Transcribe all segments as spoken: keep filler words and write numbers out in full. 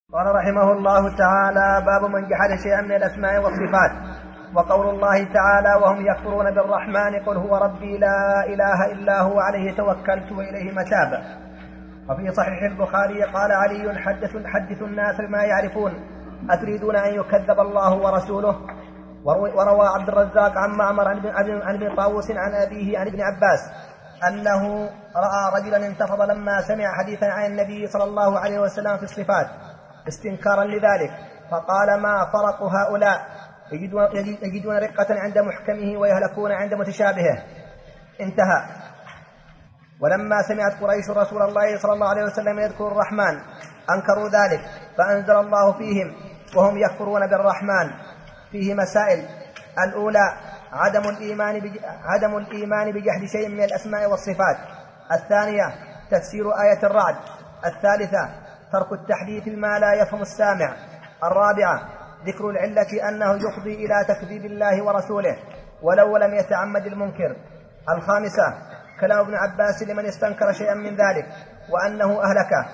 قال رحمه الله تعالى: باب من جحد شيئا من الأسماء والصفات. وقول الله تعالى: وهم يكفرون بالرحمن قل هو ربي لا إله إلا هو عليه توكلت وإليه متاب. وفي صحيح البخاري قال علي: حدث, حدث الناس بما يعرفون أتريدون أن يكذب الله ورسوله. وروى عبد الرزاق عن معمر عن ابن طاووس عن أبيه عن ابن عباس أنه رأى رجلا انتفض لما سمع حديثا عن النبي صلى الله عليه وسلم في الصفات استنكارا لذلك، فقال: ما فرق هؤلاء، يجدون, يجدون رقة عند محكمه ويهلكون عند متشابهه. انتهى. ولما سمعت قريش رسول الله صلى الله عليه وسلم يذكر الرحمن أنكروا ذلك، فأنزل الله فيهم: وهم يكفرون بالرحمن. فيه مسائل: الأولى عدم الإيمان, بج... عدم الإيمان بجحد شيء من الأسماء والصفات. الثانية تفسير آية الرعد. الثالثة ترك التحديث ما لا يفهم السامع. الرابعة ذكر العلة أنه يفضي إلى تكذيب الله ورسوله ولو لم يتعمد المنكر. الخامسة كلام ابن عباس لمن استنكر شيئا من ذلك وأنه أهلكه.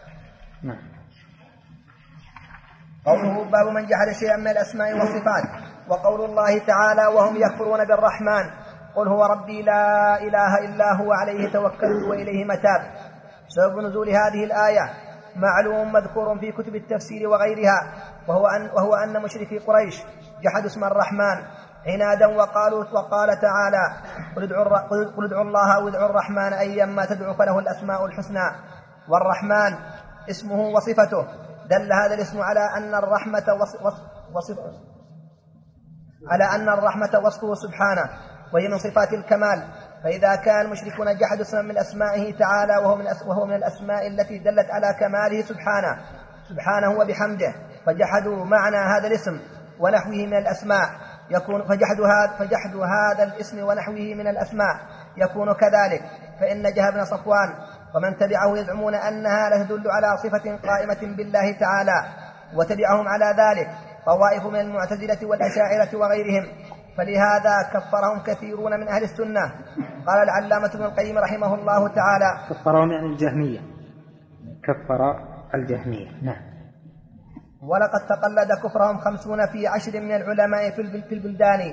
قوله: باب من جحد شيئا من الأسماء والصفات. وقول الله تعالى: وهم يكفرون بالرحمن قل هو ربي لا إله إلا هو عليه توكلت وإليه متاب. سبب نزول هذه الآية معلوم مذكور في كتب التفسير وغيرها، وهو أن, وهو أن مشركي قريش جحدوا اسم الرحمن عنادا وقالوا وقال تعالى: قل ادعوا الله أو ادعوا الرحمن أيما تدعوا فله الأسماء الحسنى. والرحمن اسمه وصفته، دل هذا الاسم على أن الرحمة وصفه على أن الرحمة وصفه سبحانه، وهي من صفات الكمال. فإذا كان المشركون جحدوا اسما من أسمائه تعالى وهو من, وهو من الأسماء التي دلت على كماله سبحانه سبحانه وبحمده، فجحدوا معنى هذا الاسم ونحوه من الأسماء يكون فجحدوا هذا فجحدوا هذا الاسم ونحوه من الأسماء يكون كذلك. فإن جهم بن صفوان ومن تبعه يزعمون أنها لا تدل على صفة قائمة بالله تعالى، وتبعهم على ذلك طوائف من المعتزلة والأشاعرة وغيرهم، فلهذا كفرهم كثيرون من أهل السنة. قال العلامة ابن القيم رحمه الله تعالى: كفرهم يعني الجهمية، كفر الجهمية. نعم. ولقد تقلد كفرهم خمسون في عشر من العلماء في البلدان،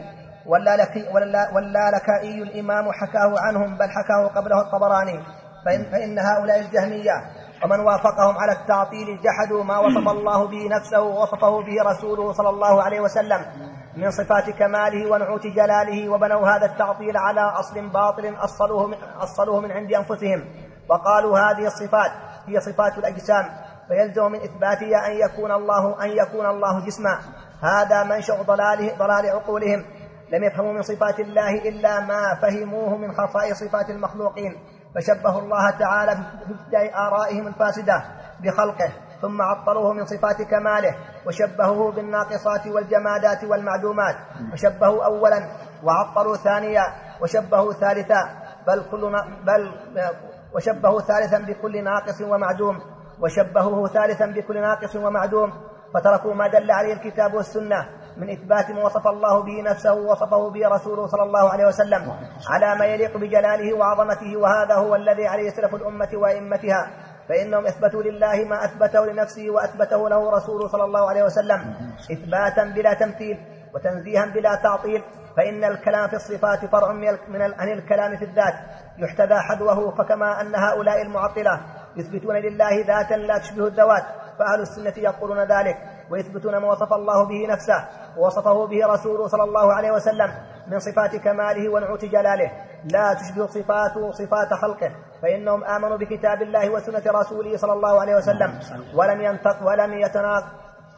واللالكائي الإمام حكاه عنهم، بل حكاه قبله الطبراني. فإن, فإن هؤلاء الجهمية ومن وافقهم على التعطيل جحدوا ما وصف الله به نفسه ووصفه به رسوله صلى الله عليه وسلم من صفات كماله ونعوت جلاله، وبنوا هذا التعطيل على أصل باطل أصلوه من, أصلوه من عند أنفسهم، وقالوا هذه الصفات هي صفات الأجسام، فيلزم من إثباتها أن يكون الله أن يكون الله جسما. هذا منشأ ضلاله ضلال عقولهم، لم يفهموا من صفات الله إلا ما فهموه من خصائص صفات المخلوقين، فشبهوا الله تعالى في ابتداء آرائهم الفاسدة بخلقه، ثم عطلوه من صفات كماله وشبهوه بالناقصات والجمادات والمعدومات، فشبهوا أولا وعطلوا ثانيا وشبهوا ثالثا، بل كل بل وشبهوا ثالثا بكل ناقص ومعدوم وشبهوه ثالثا بكل ناقص ومعدوم، فتركوا ما دل عليه الكتاب والسنة من إثبات ما وصف الله به نفسه ووصفه به رسوله صلى الله عليه وسلم على ما يليق بجلاله وعظمته، وهذا هو الذي عليه سلف الأمة وأئمتها، فإنهم أثبتوا لله ما أثبته لنفسه وأثبته له رسوله صلى الله عليه وسلم إثباتا بلا تمثيل وتنزيها بلا تعطيل. فإن الكلام في الصفات فرع من عن الكلام في الذات يحتذى حذوه، فكما أن هؤلاء المعطلة يثبتون لله ذاتا لا تشبه الذوات، فأهل السنة يقولون ذلك ويثبتون ما وصف الله به نفسه ووصفه به رسوله صلى الله عليه وسلم من صفات كماله ونعوت جلاله لا تشبه صفاته صفات خلقه، فإنهم آمنوا بكتاب الله وسنة رسوله صلى الله عليه وسلم ولم ينتق ولم يتناقضوا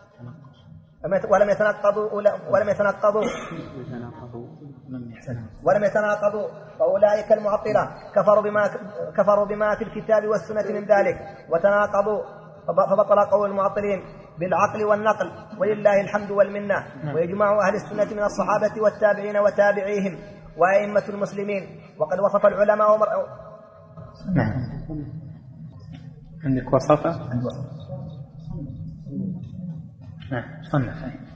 ولم يتناقضوا ولم يتناقضوا ولم يتناقضوا فأولئك المعطلة كفروا بما كفروا بما في الكتاب والسنة من ذلك وتناقضوا، فبطل قول المعطلين بالعقل والنقل، ولله الحمد والمنة. ويجمع أهل السنة من الصحابة والتابعين وتابعيهم وأئمة المسلمين. وقد وصف العلماء ومر... نعم. عندك وصفة؟ نعم. صنف.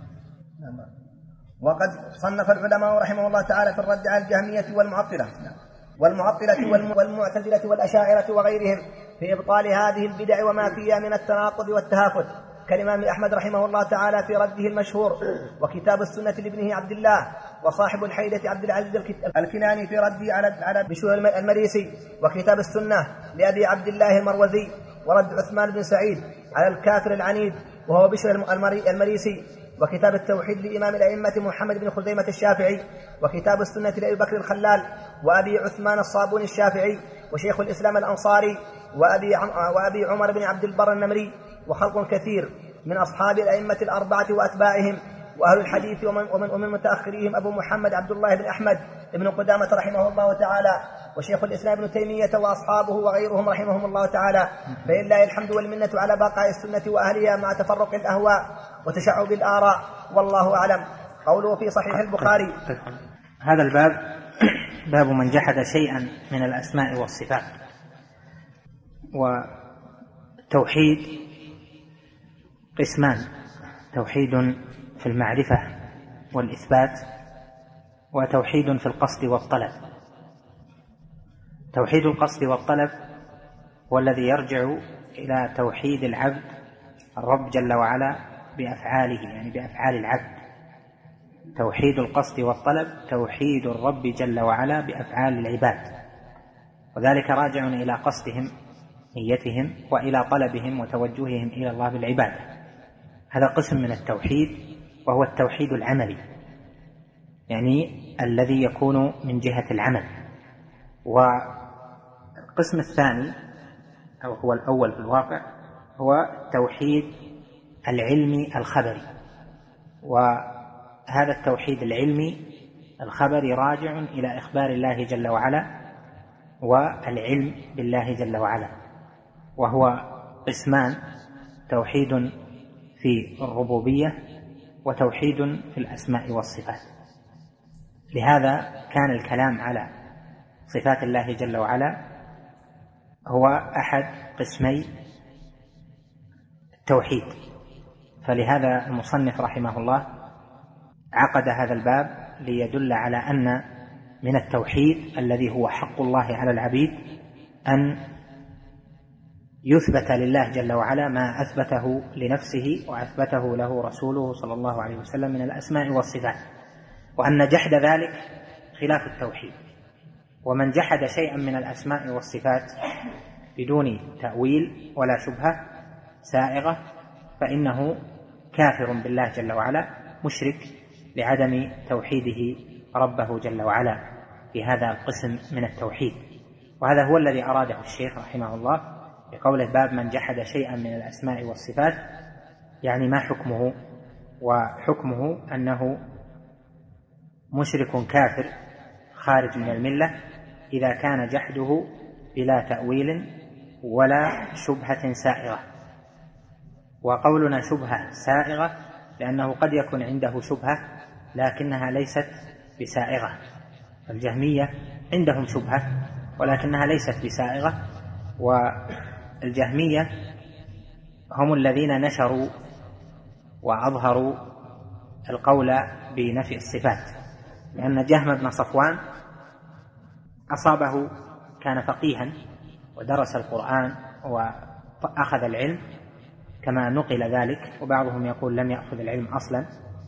وقد صنف العلماء رحمه الله تعالى في الرد على الجهمية والمعطلة والمعطلة والمعتزلة والأشاعرة وغيرهم في إبطال هذه البدع وما فيها من التناقض والتهافت، كالإمام أحمد رحمه الله تعالى في رده المشهور، وكتاب السنة لابنه عبد الله، وصاحب الحيدة عبد العزيز الكناني في رده على على بشوي المريسي، وكتاب السنة لأبي عبد الله المروزي، ورد عثمان بن سعيد على الكافر العنيد وهو بشر المريسي، وكتاب التوحيد لإمام الأئمة محمد بن خزيمة الشافعي، وكتاب السنة لأبي بكر الخلال وأبي عثمان الصابوني الشافعي، وشيخ الإسلام الأنصاري، وأبي, وأبي عمر بن عبد البر النمري، وخلق كثير من أصحاب الأئمة الأربعة وأتباعهم وأهل الحديث ومن, ومن, ومن متأخريهم أبو محمد عبد الله بن أحمد بن قدامة رحمه الله تعالى، وشيخ الإسلام ابن تيمية وأصحابه وغيرهم رحمهم الله تعالى. فلله الحمد والمنة على بقاء السنة وأهلها مع تفرق الأهواء وتشعب الآراء، والله أعلم. قوله في صحيح البخاري. هذا الباب باب من جحد شيئا من الأسماء والصفات. وتوحيد قسمان: توحيد في المعرفة والإثبات، وتوحيد في القصد والطلب. توحيد القصد والطلب هو الذي يرجع إلى توحيد العبد الرب جل وعلا بأفعاله، يعني بأفعال العبد. توحيد القصد والطلب توحيد الرب جل وعلا بأفعال العباد، وذلك راجع إلى قصدهم، نيتهم، وإلى طلبهم وتوجههم إلى الله بالعبادة. هذا قسم من التوحيد، وهو التوحيد العملي، يعني الذي يكون من جهة العمل. والقسم الثاني، أو هو الأول في الواقع، هو التوحيد العلمي الخبري. وهذا التوحيد العلمي الخبري راجع إلى إخبار الله جل وعلا والعلم بالله جل وعلا، وهو قسمان: توحيد في الربوبية وتوحيد في الأسماء والصفات. لهذا كان الكلام على صفات الله جل وعلا هو أحد قسمي التوحيد، فلهذا المصنف رحمه الله عقد هذا الباب ليدل على أن من التوحيد الذي هو حق الله على العبيد أن يثبت لله جل وعلا ما أثبته لنفسه وأثبته له رسوله صلى الله عليه وسلم من الأسماء والصفات، وأن جحد ذلك خلاف التوحيد. ومن جحد شيئا من الأسماء والصفات بدون تأويل ولا شبهة سائغة فإنه كافر بالله جل وعلا، مشرك لعدم توحيده ربه جل وعلا في هذا القسم من التوحيد. وهذا هو الذي أراده الشيخ رحمه الله بقوله باب من جحد شيئا من الأسماء والصفات، يعني ما حكمه؟ وحكمه أنه مشرك كافر خارج من الملة إذا كان جحده بلا تأويل ولا شبهة سائغة. وقولنا شبهة سائغة لأنه قد يكون عنده شبهة لكنها ليست بسائغة. الجهمية عندهم شبهة ولكنها ليست بسائغة، والجهمية هم الذين نشروا وأظهروا القول بنفي الصفات، لأن جهم بن صفوان أصابه، كان فقيها ودرس القرآن وأخذ العلم كما نقل ذلك، وبعضهم يقول لم يأخذ العلم أصلا،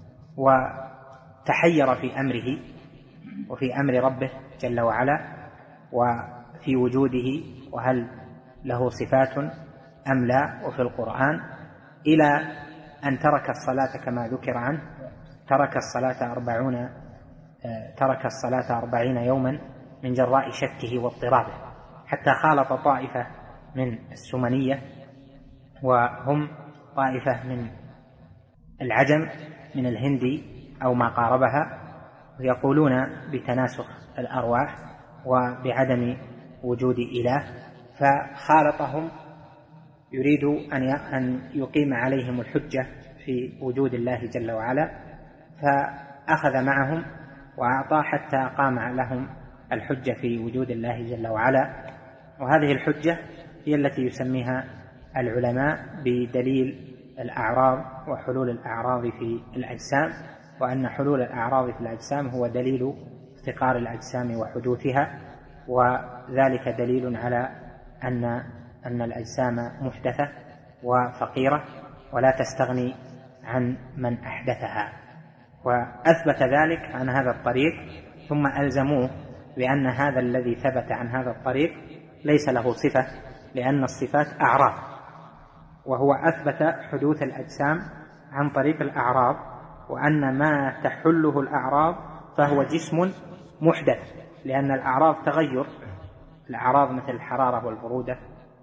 وتحير في أمره وفي أمر ربه جل وعلا وفي وجوده وهل له صفات أم لا وفي القرآن، إلى أن ترك الصلاة كما ذكر عنه، ترك الصلاة أربعون ترك الصلاة أربعين يوما من جراء شكه واضطرابه، حتى خالط طائفة من السمنية، وهم طائفة من العجم من الهند أو ما قاربها، يقولون بتناسخ الأرواح وبعدم وجود إله، فخالطهم يريد أن يقيم عليهم الحجة في وجود الله جل وعلا، فأخذ معهم وأعطى حتى قام لهم الحجة في وجود الله جل وعلا. وهذه الحجة هي التي يسميها العلماء بدليل الأعراض وحلول الأعراض في الأجسام، وأن حلول الأعراض في الأجسام هو دليل افتقار الأجسام وحدوثها، وذلك دليل على أن أن الأجسام محدثة وفقيرة، ولا تستغني عن من أحدثها. وأثبت ذلك عن هذا الطريق، ثم ألزموه بأن هذا الذي ثبت عن هذا الطريق ليس له صفة، لأن الصفات أعراض، وهو أثبت حدوث الأجسام عن طريق الأعراض، وأن ما تحله الأعراض فهو جسم محدث، لأن الأعراض تغير، الأعراض مثل الحرارة والبرودة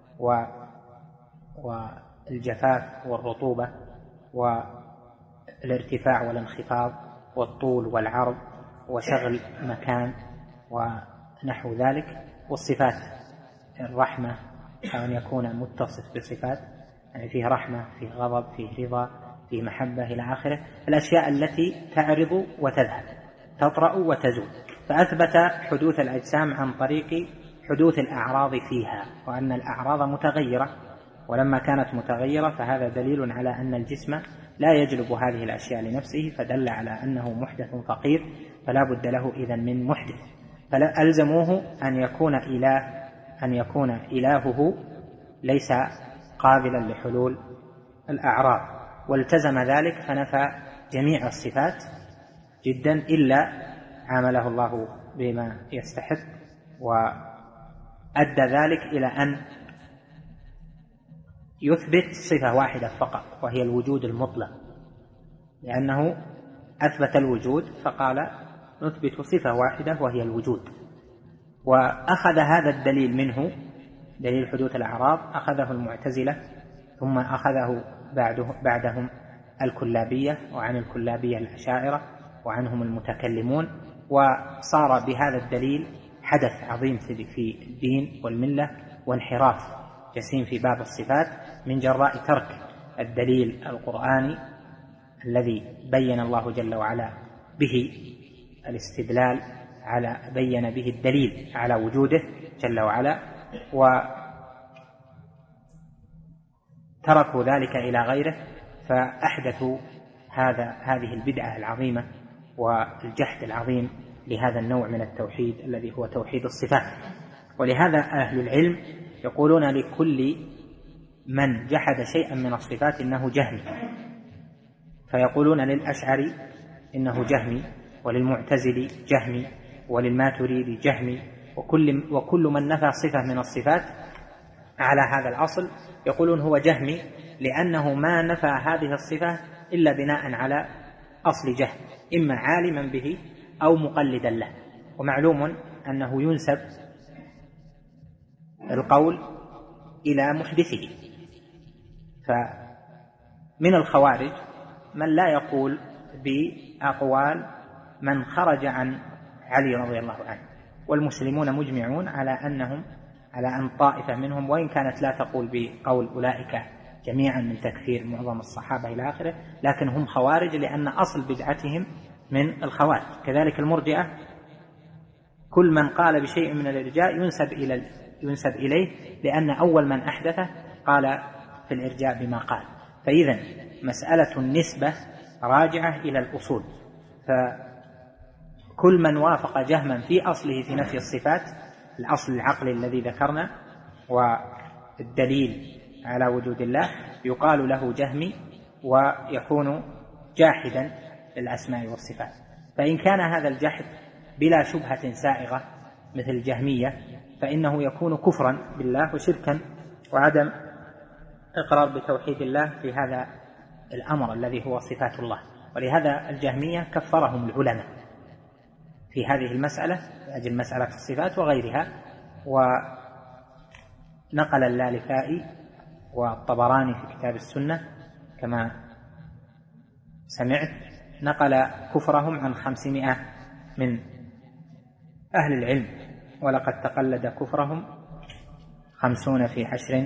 والجفاف والرطوبة والارتفاع والانخفاض والطول والعرض وشغل مكان ونحو ذلك. والصفات الرحمة أو أن يكون متصف بصفات، يعني فيه رحمة، فيه غضب، فيه رضا، فيه محبة إلى آخره، الأشياء التي تعرض وتذهب، تطرأ وتزول. فأثبت حدوث الأجسام عن طريق حدوث الأعراض فيها، وأن الأعراض متغيرة، ولما كانت متغيرة فهذا دليل على أن الجسم لا يجلب هذه الأشياء لنفسه، فدل على أنه محدث فقير، فلا بد له إذن من محدث. فألزموه أن يكون إله أن يكون إلهه ليس قابلا لحلول الأعراض، والتزم ذلك فنفى جميع الصفات جدا إلا عامله الله بما يستحق، وأدى ذلك إلى أن يثبت صفة واحدة فقط، وهي الوجود المطلق، لأنه أثبت الوجود فقال نثبت صفة واحدة وهي الوجود. وأخذ هذا الدليل منه، دليل حدوث الأعراض، أخذه المعتزلة، ثم أخذه بعده بعدهم الكلابية، وعن الكلابية الأشاعرة، وعنهم المتكلمون، وصار بهذا الدليل حدث عظيم في الدين والملة، وانحراف جسيم في باب الصفات من جراء ترك الدليل القرآني الذي بين الله جل وعلا به الاستدلال على بين به الدليل على وجوده جل وعلا، وتركوا ذلك إلى غيره، فأحدثوا هذا هذه البدعة العظيمة والجحد العظيم لهذا النوع من التوحيد الذي هو توحيد الصفات. ولهذا أهل العلم يقولون لكل من جحد شيئا من الصفات إنه جهمي، فيقولون للأشعري إنه جهمي، وللمعتزلي جهمي، وللماتريدي جهمي، وكل, وكل من نفى صفة من الصفات على هذا الأصل يقولون هو جهمي، لأنه ما نفى هذه الصفة إلا بناء على أصل جهل، إما عالما به أو مقلدا له. ومعلوم أنه ينسب القول إلى محدثه. فمن الخوارج من لا يقول بأقوال من خرج عن علي رضي الله عنه، والمسلمون مجمعون على أنهم على أن طائفة منهم، وإن كانت لا تقول بقول أولئك جميعا من تكفير معظم الصحابة إلى آخره، لكن هم خوارج لأن أصل بدعتهم من الخوارج. كذلك المرجئة، كل من قال بشيء من الإرجاء ينسب إلى ينسب إليه، لأن أول من أحدثه قال في الإرجاء بما قال. فإذا مسألة النسبة راجعة إلى الأصول، فكل من وافق جهما في أصله في نفي الصفات، الأصل العقلي الذي ذكرنا والدليل على وجود الله، يقال له جهمي ويكون جاحدا للأسماء والصفات. فإن كان هذا الجحد بلا شبهة سائغة مثل الجهمية فإنه يكون كفرا بالله وشركا وعدم إقرار بتوحيد الله في هذا الأمر الذي هو صفات الله. ولهذا الجهمية كفرهم العلماء في هذه المسألة لأجل مسألة الصفات وغيرها. ونقل اللالكائي والطبراني في كتاب السنة كما سمعت، نقل كفرهم عن خمسمائة من أهل العلم، ولقد تقلد كفرهم خمسون في عشر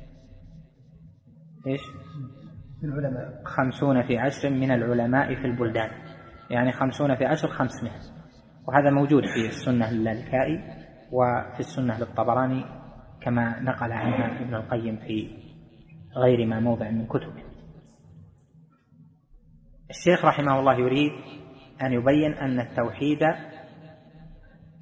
إيش؟ العلماء خمسون في عشر من العلماء في البلدان، يعني خمسون في عشر خمسمائة، وهذا موجود في السنة للالكائي وفي السنة للطبراني كما نقل عنها ابن القيم في غير ما موضع من كتبه. الشيخ رحمه الله يريد أن يبين أن التوحيد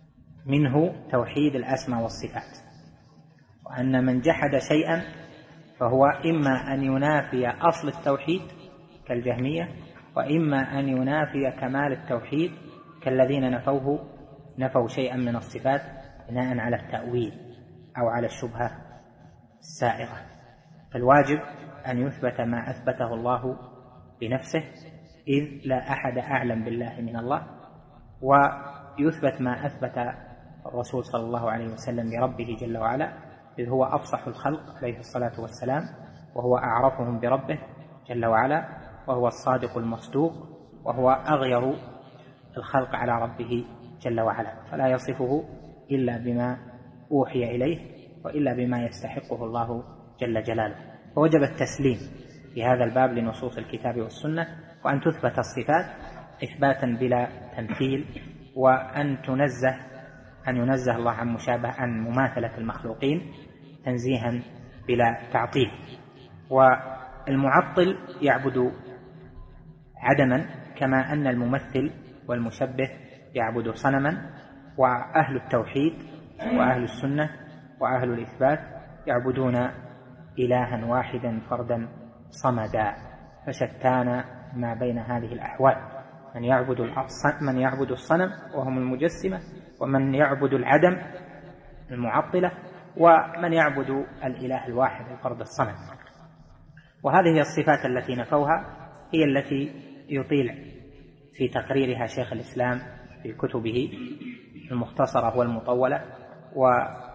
منه توحيد الأسماء والصفات، وأن من جحد شيئا فهو إما أن ينافي أصل التوحيد كالجهمية، وإما أن ينافي كمال التوحيد كالذين نفوه نفوا شيئا من الصفات بناء على التأويل أو على الشبهة السائغة. فالواجب أن يثبت ما أثبته الله بنفسه، إذ لا أحد أعلم بالله من الله، ويثبت ما أثبت الرسول صلى الله عليه وسلم لربه جل وعلا، إذ هو أفصح الخلق عليه الصلاة والسلام، وهو أعرفهم بربه جل وعلا، وهو الصادق المصدوق، وهو أغير الخلق على ربه جل وعلا، فلا يصفه إلا بما أوحي إليه وإلا بما يستحقه الله جل جلاله. فوجب التسليم في هذا الباب لنصوص الكتاب والسنة، وأن تثبت الصفات إثباتا بلا تمثيل، وأن تنزه أن ينزه الله عن مشابهة عن مماثلة المخلوقين تنزيها بلا تعطيل. والمعطل يعبد عدما، كما أن الممثل والمشبه يعبد صنما، وأهل التوحيد وأهل السنة وأهل الإثبات يعبدون إلها واحدا فردا صمدا. فشتان ما بين هذه الأحوال، من يعبد من يعبد الصنم وهم المجسمة، ومن يعبد العدم المعطلة، ومن يعبد الإله الواحد الفرد الصمد. وهذه الصفات التي نفوها هي التي يطيل في تقريرها شيخ الإسلام في كتبه المختصرة والمطولة، وفي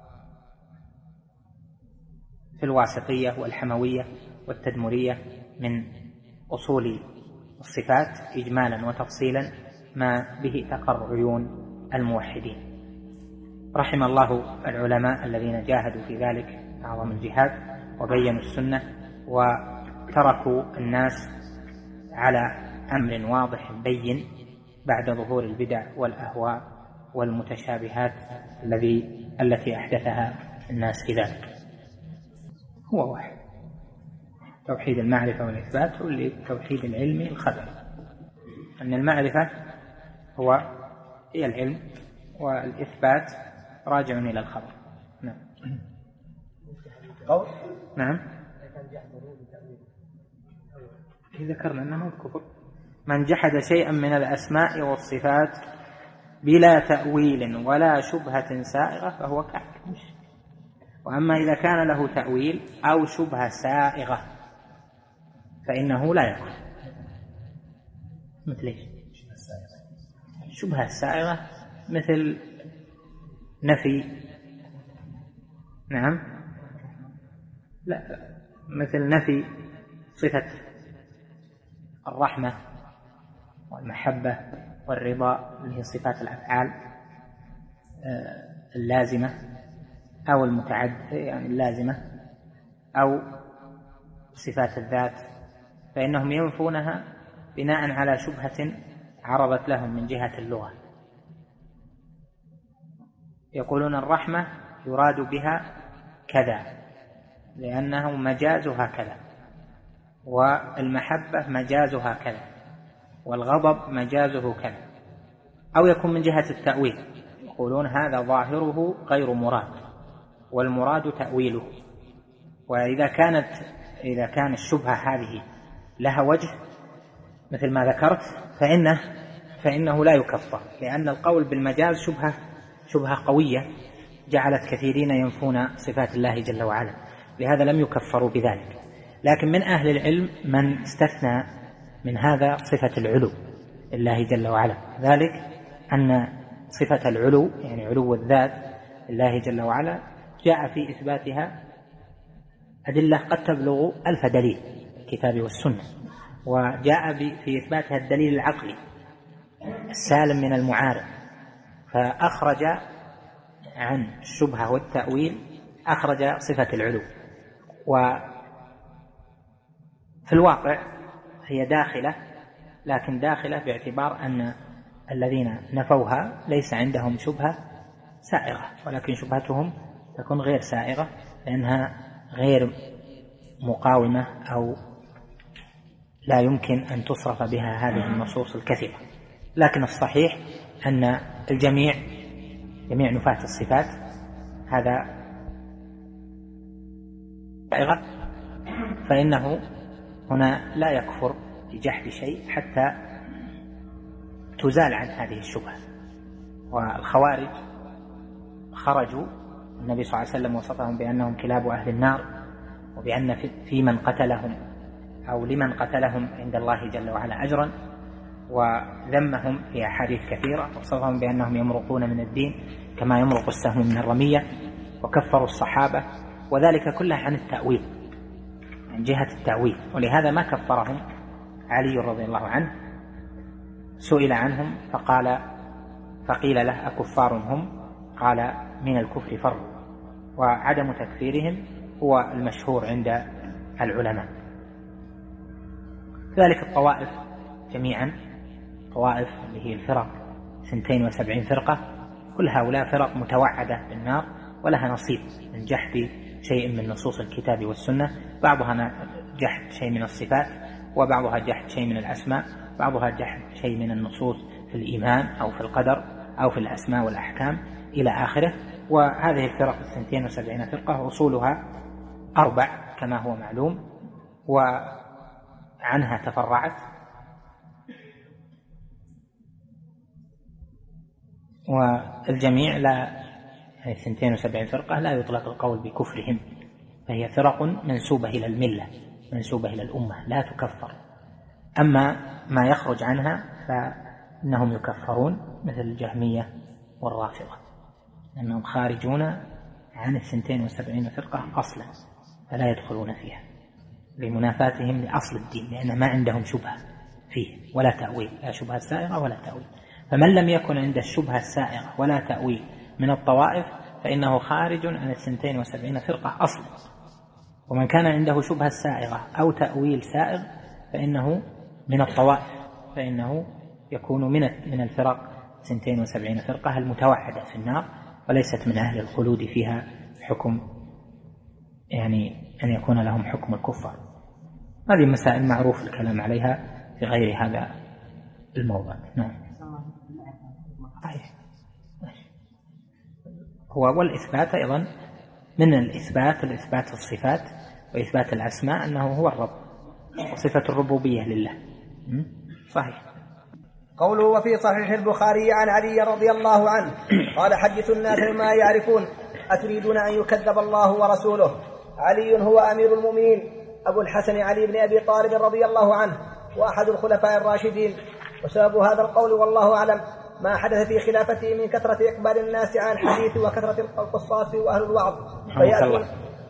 الواسطية والحموية والتدمرية من أصول الصفات إجمالا وتفصيلا ما به تقر عيون الموحدين. رحم الله العلماء الذين جاهدوا في ذلك أعظم الجهاد وبينوا السنة وتركوا الناس على أمر واضح بين بعد ظهور البدع والأهواء والمتشابهات الذي التي أحدثها الناس في ذلك. هو واحد، توحيد المعرفة والإثبات هو توحيد العلم الخبر، أن المعرفة هو هي العلم والإثبات راجع إلى الخبر. نعم. قول نعم ذكرنا أنه الكفر من جحد شيئا من الأسماء والصفات بلا تأويل ولا شبهة سائغة فهو كافر. وأما إذا كان له تأويل أو شبهة سائغة فإنه لا يكفر. مثل ايش؟ شبهة سائغة مثل نفي، نعم لا مثل نفي صفة الرحمة والمحبة والرضا اللي هي صفات الأفعال اللازمة أو المتعد يعني اللازمة، أو صفات الذات، فإنهم ينفونها بناء على شبهة عرضت لهم من جهة اللغة. يقولون الرحمة يراد بها كذا لأنه مجازها كذا، والمحبة مجازها كذا، والغضب مجازه كذا. أو يكون من جهة التأويل، يقولون هذا ظاهره غير مراد والمراد تأويله. وإذا كانت إذا كان الشبهة هذه لها وجه مثل ما ذكرت فإنه فإنه لا يكفر، لأن القول بالمجاز شبهة شبهة قوية جعلت كثيرين ينفون صفات الله جل وعلا، لهذا لم يكفروا بذلك. لكن من أهل العلم من استثنى من هذا صفة العلو لله جل وعلا، ذلك أن صفة العلو يعني علو الذات لله جل وعلا جاء في إثباتها أدلة قد تبلغ ألف دليل الكتاب والسنة، وجاء في إثباتها الدليل العقلي السالم من المعارض، فأخرج عن الشبهة والتأويل أخرج صفة العلو. وفي الواقع هي داخلة، لكن داخلة باعتبار أن الذين نفوها ليس عندهم شبهة سائغة، ولكن شبهتهم تكون غير سائغة لأنها غير مقاومة أو لا يمكن أن تصرف بها هذه النصوص الكثيرة. لكن الصحيح أن الجميع جميع نفاة الصفات هذا فإنه هنا لا يكفر بجحد شيء حتى تزال عن هذه الشبهة. والخوارج خرجوا، النبي صلى الله عليه وسلم وصفهم بأنهم كلاب أهل النار، وبأن في من قتلهم أو لمن قتلهم عند الله جل وعلا أجرا، وذمهم في أحاديث كثيرة، وصفهم بأنهم يمرقون من الدين كما يمرق السهم من الرمية، وكفروا الصحابة، وذلك كله عن التأويل، من جهة التأويل. ولهذا ما كفرهم علي رضي الله عنه، سئل عنهم فقال فقيل له أكفار هم؟ قال من الكفر فروا. وعدم تكفيرهم هو المشهور عند العلماء. ذلك الطوائف جميعا، طوائف اللي هي الفرق اثنتين وسبعين فرقة، كل هؤلاء فرق متوعدة بالنار ولها نصيب من جحد شيء من نصوص الكتاب والسنة، بعضها جحد شيء من الصفات، وبعضها جحد شيء من الأسماء، بعضها جحد شيء من النصوص في الإيمان أو في القدر أو في الأسماء والأحكام إلى آخره. وهذه الفرق اثنتين وسبعين فرقة أصولها أربع كما هو معلوم، وعنها تفرعت، والجميع لا، يعني اثنتين وسبعين فرقة لا يطلق القول بكفرهم، فهي فرق منسوبة إلى الملة، منسوبة إلى الأمة، لا تكفر. أما ما يخرج عنها فإنهم يكفرون، مثل الجهمية والرافضة، لأنهم خارجون عن الثنتين وسبعين فرقة أصلا، فلا يدخلون فيها لمنافاتهم لأصل الدين، لأن ما عندهم شبهة فيه ولا تأويل، لا شبهة سائغة ولا تأويل. فمن لم يكن عنده الشبهة السائغة ولا تأويل من الطوائف فإنه خارج عن الثنتين وسبعين فرقة أصلا. ومن كان عنده شبهة سائغة أو تأويل سائغ فإنه من الطوائف، فإنه يكون من من الفرق اثنتين وسبعين فرقة المتوحدة في النار، وليست من أهل الخلود فيها حكم، يعني أن يكون لهم حكم الكفار. هذه مسائل معروف الكلام عليها في غير هذا الموضوع. نعم. هو والإثبات أيضا من الإثبات الإثبات الصفات وإثبات الأسماء أنه هو الرب، وصفة الربوبية لله. صحيح. قوله وفي صحيح البخاري عن علي رضي الله عنه قال حدث الناس بما يعرفون أتريدون أن يكذب الله ورسوله. علي هو أمير المؤمنين أبو الحسن علي بن أبي طالب رضي الله عنه، وأحد الخلفاء الراشدين. وسبب هذا القول والله أعلم ما حدث في خلافته من كثرة إقبال الناس عن الحديث وكثرة القصاص وأهل الوعظ، فيأتون,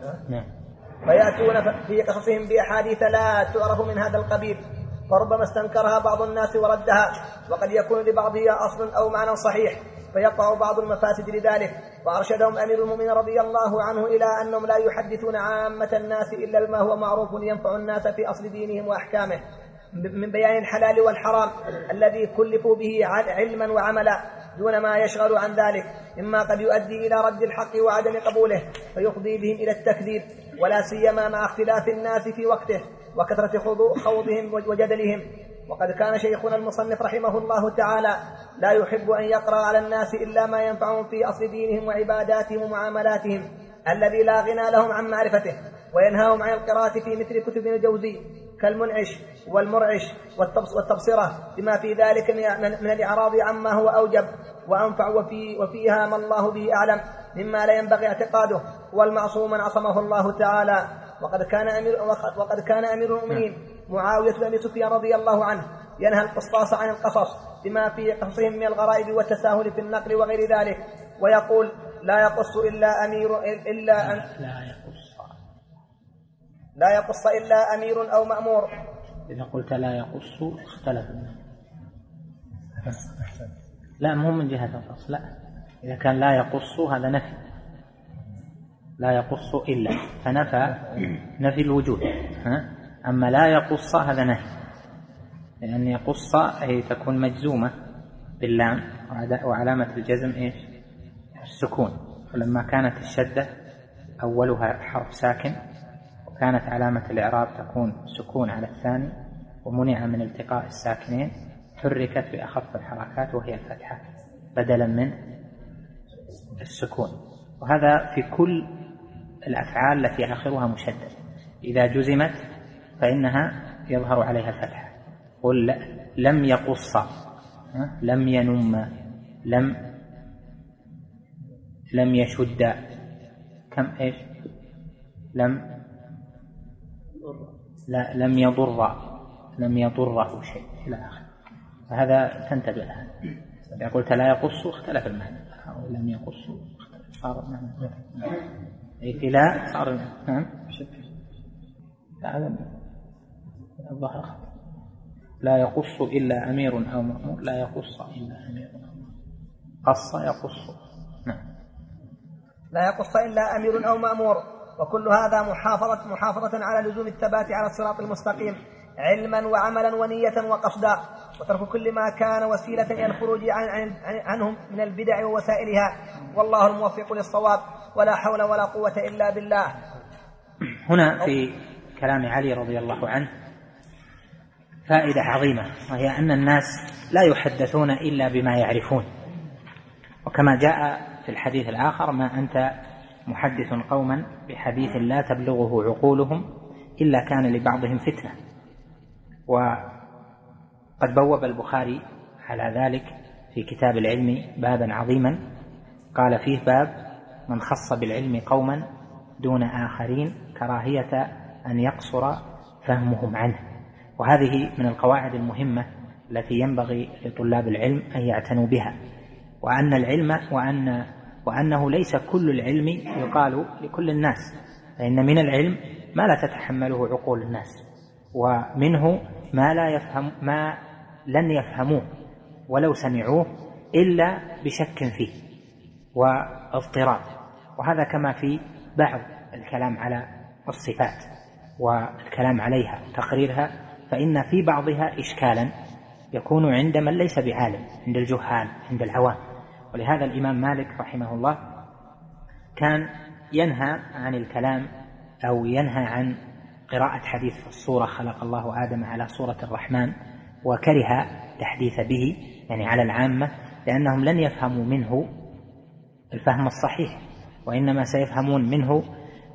فيأتون في قصصهم بأحاديث لا تعرف من هذا القبيل، فربما استنكرها بعض الناس وردها، وقد يكون لبعضها أصل أو معنى صحيح، فيقع بعض المفاسد لذلك. وأرشدهم أمير المؤمنين رضي الله عنه إلى أنهم لا يحدثون عامة الناس إلا ما هو معروف ينفع الناس في أصل دينهم وأحكامه، من بيان الحلال والحرام الذي كلفوا به علما وعملا، دون ما يشغل عن ذلك مما قد يؤدي إلى رد الحق وعدم قبوله، فيفضي بهم إلى التكذيب، ولا سيما مع اختلاف الناس في وقته وكثرة خوضهم وجدلهم. وقد كان شيخنا المصنف رحمه الله تعالى لا يحب أن يقرأ على الناس إلا ما ينفعهم في أصل دينهم وعباداتهم ومعاملاتهم الذي لا غنى لهم عن معرفته، وينهاهم عن القراءة في مثل كتب الجوزي كالمنعش والمرعش والتبصرة، بما في ذلك من الإعراض عما هو أوجب وأنفع وفي وفيها ما الله به أعلم مما لا ينبغي اعتقاده، والمعصوم من عصمه الله تعالى. وقد كان أمير, وقد كان أمير المؤمنين معاوية بن سفيان رضي الله عنه ينهى القصاص عن القصص بما في قصصهم من الغرائب والتساهل في النقل وغير ذلك، ويقول لا يقص إلا أمير إلا أن لا يقص لا يقص إلا أمير أو مأمور. إذا قلت لا يقص اختلف، لا مو من جهة القص، لا، إذا كان لا يقص هذا نفي، لا يقص إلا فنفى نفي الوجود، ها؟ أما لا يقص هذا نهي، لأن يقص هي تكون مجزومة باللام، وعلامة الجزم إيش؟ السكون. ولما كانت الشدة أولها حرف ساكن وكانت علامة الإعراب تكون سكون على الثاني ومنع من التقاء الساكنين، حركت بأخف الحركات وهي الفتحة بدلا من السكون. وهذا في كل الأفعال التي آخرها مشدد، إذا جزمت فإنها يظهر عليها الفتح. قل لم يقص، لم ينم، لم لم يشد، كم إيش لم لا لم يضر، لم يضره شيء إلى آخره. فهذا تنتبه لها. إذا قلت لا يقص اختلف المعنى، أو لم يقص صار المعنى أي في لا صار نعم هذا الظهر. لا يقص إلا أمير أو مأمور، لا يقص إلا أمير أو مأمور، قص يقص. نعم. لا يقص إلا أمير أو مأمور. وكل هذا محافظة محافظة على لزوم الثبات على الصراط المستقيم علما وعملا ونية وقصدا، وترك كل ما كان وسيلة إلى الخروج عن عن عنهم من البدع ووسائلها. والله الموفق للصواب، ولا حول ولا قوة إلا بالله. هنا في كلام علي رضي الله عنه فائدة عظيمة، وهي أن الناس لا يحدثون إلا بما يعرفون، وكما جاء في الحديث الآخر: ما أنت محدث قوما بحديث لا تبلغه عقولهم إلا كان لبعضهم فتنة. وقد بوب البخاري على ذلك في كتاب العلم بابا عظيما، قال فيه: باب من خص بالعلم قوما دون آخرين كراهية أن يقصر فهمهم عنه. وهذه من القواعد المهمة التي ينبغي لطلاب العلم أن يعتنوا بها، وأن العلم وأن وأنه ليس كل العلم يقال لكل الناس، فإن من العلم ما لا تتحمله عقول الناس، ومنه ما لا يفهم ما لن يفهموه ولو سمعوه إلا بشك فيه واضطراب. وهذا كما في بعض الكلام على الصفات والكلام عليها وتقريرها، فإن في بعضها إشكالا يكون عند من ليس بعالم، عند الجهال، عند العوام. ولهذا الإمام مالك رحمه الله كان ينهى عن الكلام أو ينهى عن قراءة حديث الصورة: خلق الله آدم على صورة الرحمن، وكره تحديث به يعني على العامة، لأنهم لن يفهموا منه الفهم الصحيح، وإنما سيفهمون منه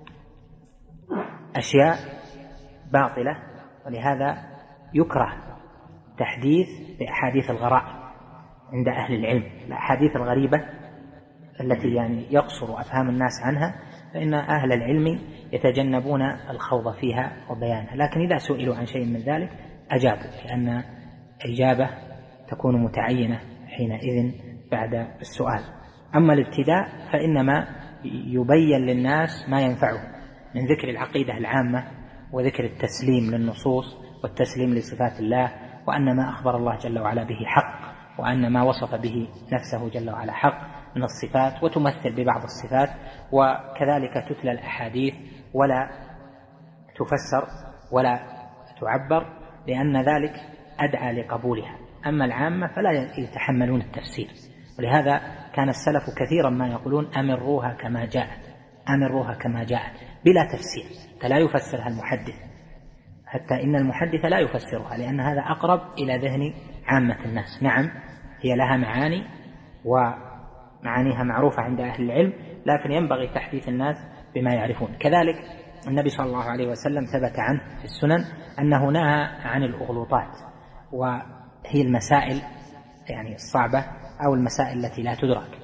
أشياء باطلة. ولهذا يكره تحديث بأحاديث الغرائب عند أهل العلم، الأحاديث الغريبة التي يعني يقصر أفهام الناس عنها، فإن أهل العلم يتجنبون الخوض فيها وبيانها، لكن إذا سئلوا عن شيء من ذلك أجابوا، لأن إجابة تكون متعينة حينئذ بعد السؤال. أما الابتداء فإنما يبين للناس ما ينفعهم من ذكر العقيدة العامة، وذكر التسليم للنصوص، والتسليم لصفات الله، وأن ما أخبر الله جل وعلا به حق، وأن ما وصف به نفسه جل وعلا حق من الصفات، وتمثل ببعض الصفات. وكذلك تتلى الأحاديث ولا تفسر ولا تعبر، لأن ذلك أدعى لقبولها. أما العامة فلا يتحملون التفسير، ولهذا كان السلف كثيرا ما يقولون: أمروها كما جاءت، أمروها كما جاءت، بلا تفسير، فلا يفسرها المحدث، حتى إن المحدث لا يفسرها، لأن هذا أقرب إلى ذهن عامة الناس. نعم، هي لها معاني ومعانيها معروفة عند أهل العلم، لكن ينبغي تحديث الناس بما يعرفون. كذلك النبي صلى الله عليه وسلم ثبت عنه في السنن أنه نهى عن الأغلوطات، وهي المسائل يعني الصعبة أو المسائل التي لا تدرك،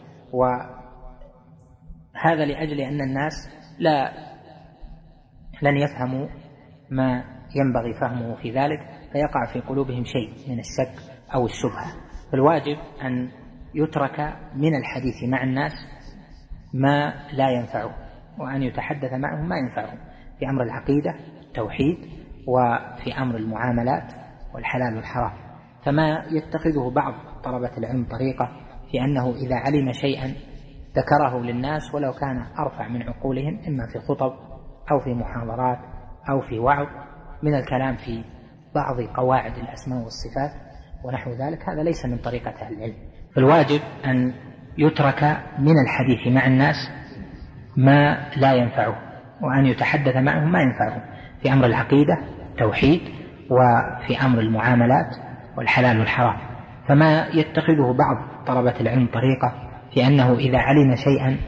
وهذا لأجل أن الناس لا لن يفهموا ما ينبغي فهمه في ذلك، فيقع في قلوبهم شيء من الشك أو الشبهة. فالواجب أن يترك من الحديث مع الناس ما لا ينفعه، وأن يتحدث معهم ما ينفعهم في أمر العقيدة التوحيد، وفي أمر المعاملات والحلال والحرام. فما يتخذه بعض طلبة العلم طريقة في أنه إذا علم شيئا ذكره للناس ولو كان أرفع من عقولهم، إما في خطب أو في محاضرات أو في وعظ، من الكلام في بعض قواعد الأسماء والصفات ونحو ذلك، هذا ليس من طريقة أهل العلم. فالواجب أن يترك من الحديث مع الناس ما لا ينفعه، وأن يتحدث معهم ما ينفعهم في أمر العقيدة التوحيد، وفي أمر المعاملات والحلال والحرام. فما يتخذه بعض طلبة العلم طريقة في أنه إذا علم شيئا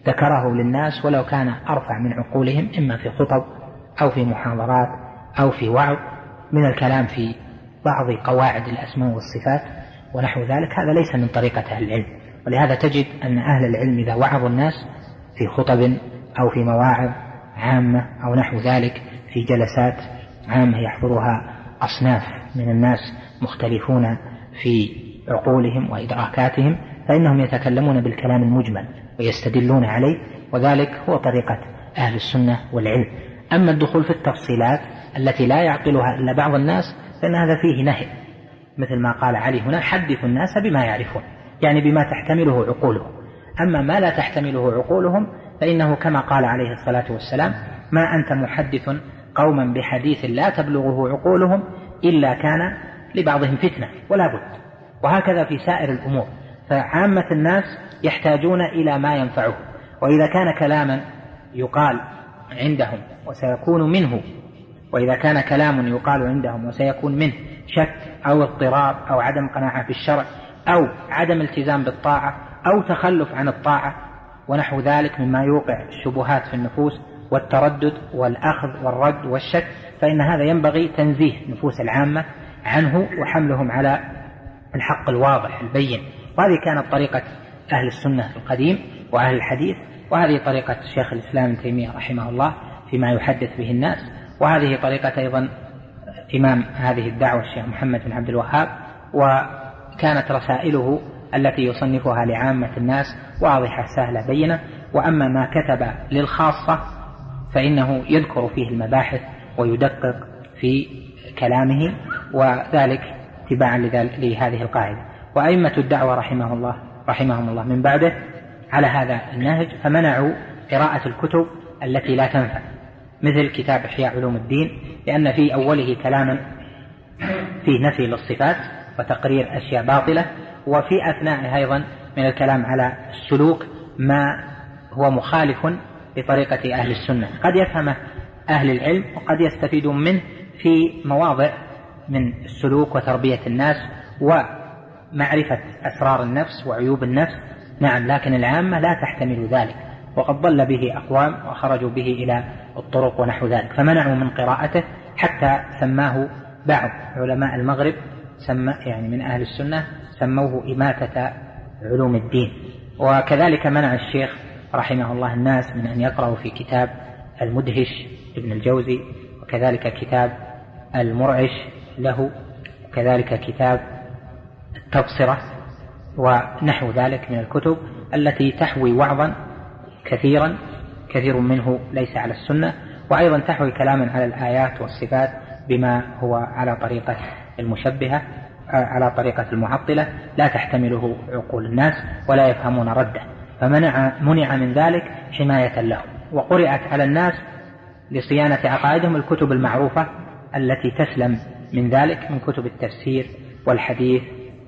ذكره للناس ولو كان أرفع من عقولهم، إما في خطب أو في محاضرات أو في وعظ، من الكلام في بعض قواعد الأسماء والصفات ونحو ذلك. هذا ليس من طريقة أهل العلم. ولهذا تجد أن أهل العلم إذا وعظوا الناس في خطب أو في مواعظ عامة أو نحو ذلك، في جلسات عامة يحضرها أصناف من الناس مختلفون في عقولهم وإدراكاتهم، فإنهم يتكلمون بالكلام المجمل ويستدلون عليه، وذلك هو طريقة أهل السنة والعلم. أما الدخول في التفصيلات التي لا يعقلها إلا بعض الناس فإن هذا فيه نهي، مثل ما قال علي هنا: حدثوا الناس بما يعرفون، يعني بما تحتمله عقولهم. أما ما لا تحتمله عقولهم فإنه كما قال عليه الصلاة والسلام: ما أنت محدث قوما بحديث لا تبلغه عقولهم إلا كان لبعضهم فتنة ولا بد. وهكذا في سائر الأمور، فعامة الناس يحتاجون إلى ما ينفعهم. وإذا كان كلاما يقال عندهم وسيكون منه وإذا كان كلام يقال عندهم وسيكون منه شك أو اضطراب أو عدم قناعة بالشرع أو عدم التزام بالطاعة أو تخلف عن الطاعة ونحو ذلك مما يوقع الشبهات في النفوس والتردد والأخذ والرد والشك، فإن هذا ينبغي تنزيه نفوس العامة عنه وحملهم على الحق الواضح البين. وهذه كانت طريقة أهل السنة القديم وأهل الحديث، وهذه طريقة الشيخ الإسلام ابن تيمية رحمه الله فيما يحدث به الناس، وهذه طريقة أيضا إمام هذه الدعوة الشيخ محمد بن عبد الوهاب. وكانت رسائله التي يصنفها لعامة الناس واضحة سهلة بينة. وأما ما كتب للخاصة فإنه يذكر فيه المباحث ويدقق في كلامه، وذلك اتباعا لهذه القاعدة. وأئمة الدعوة رحمه الله رحمهم الله من بعده على هذا النهج، فمنعوا قراءة الكتب التي لا تنفع، مثل كتاب إحياء علوم الدين، لأن في أوله كلاما فيه نفي للصفات وتقرير أشياء باطلة، وفي أثناء أيضا من الكلام على السلوك ما هو مخالف لطريقة أهل السنة، قد يفهمه أهل العلم وقد يستفيدون منه في مواضع من السلوك وتربية الناس ومعرفة أسرار النفس وعيوب النفس. نعم، لكن العامة لا تحتمل ذلك، وقد ضل به أقوام وخرجوا به إلى الطرق ونحو ذلك، فمنعوا من قراءته، حتى سماه بعض علماء المغرب سمى يعني من أهل السنة سموه إماتة علوم الدين. وكذلك منع الشيخ رحمه الله الناس من أن يقرأوا في كتاب المدهش ابن الجوزي، وكذلك كتاب المرعش له، وكذلك كتاب التبصرة ونحو ذلك من الكتب التي تحوي وعظا كثيرا كثير منه ليس على السنة، وأيضا تحوي كلاما على الآيات والصفات بما هو على طريقة المشبهة على طريقة المعطلة لا تحتمله عقول الناس ولا يفهمون رده، فمنع منع من ذلك حماية له. وقرأت على الناس لصيانة عقائدهم الكتب المعروفة التي تسلم من ذلك من كتب التفسير والحديث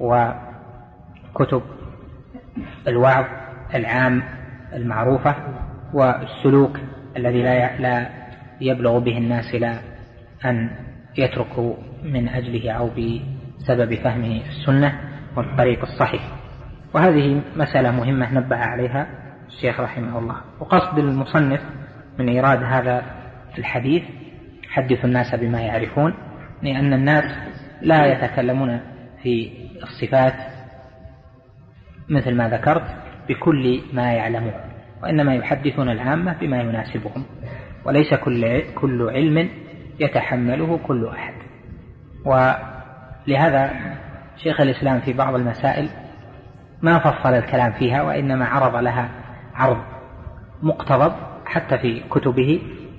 وكتب الوعظ العام المعروفة والسلوك الذي لا لا يبلغ به الناس إلى أن يتركوا من أجله أو بسبب فهمه السنة والطريق الصحيح. وهذه مسألة مهمة نبه عليها الشيخ رحمه الله. وقصد المصنف من إيراد هذا الحديث حدث الناس بما يعرفون، لأن الناس لا يتكلمون في الصفات مثل ما ذكرت بكل ما يعلمون، وإنما يحدثون العامة بما يناسبهم، وليس كل كل علم يتحمله كل أحد. ولهذا شيخ الإسلام في بعض المسائل ما فصل الكلام فيها، وإنما عرض لها عرض مقتضب حتى في كتبه،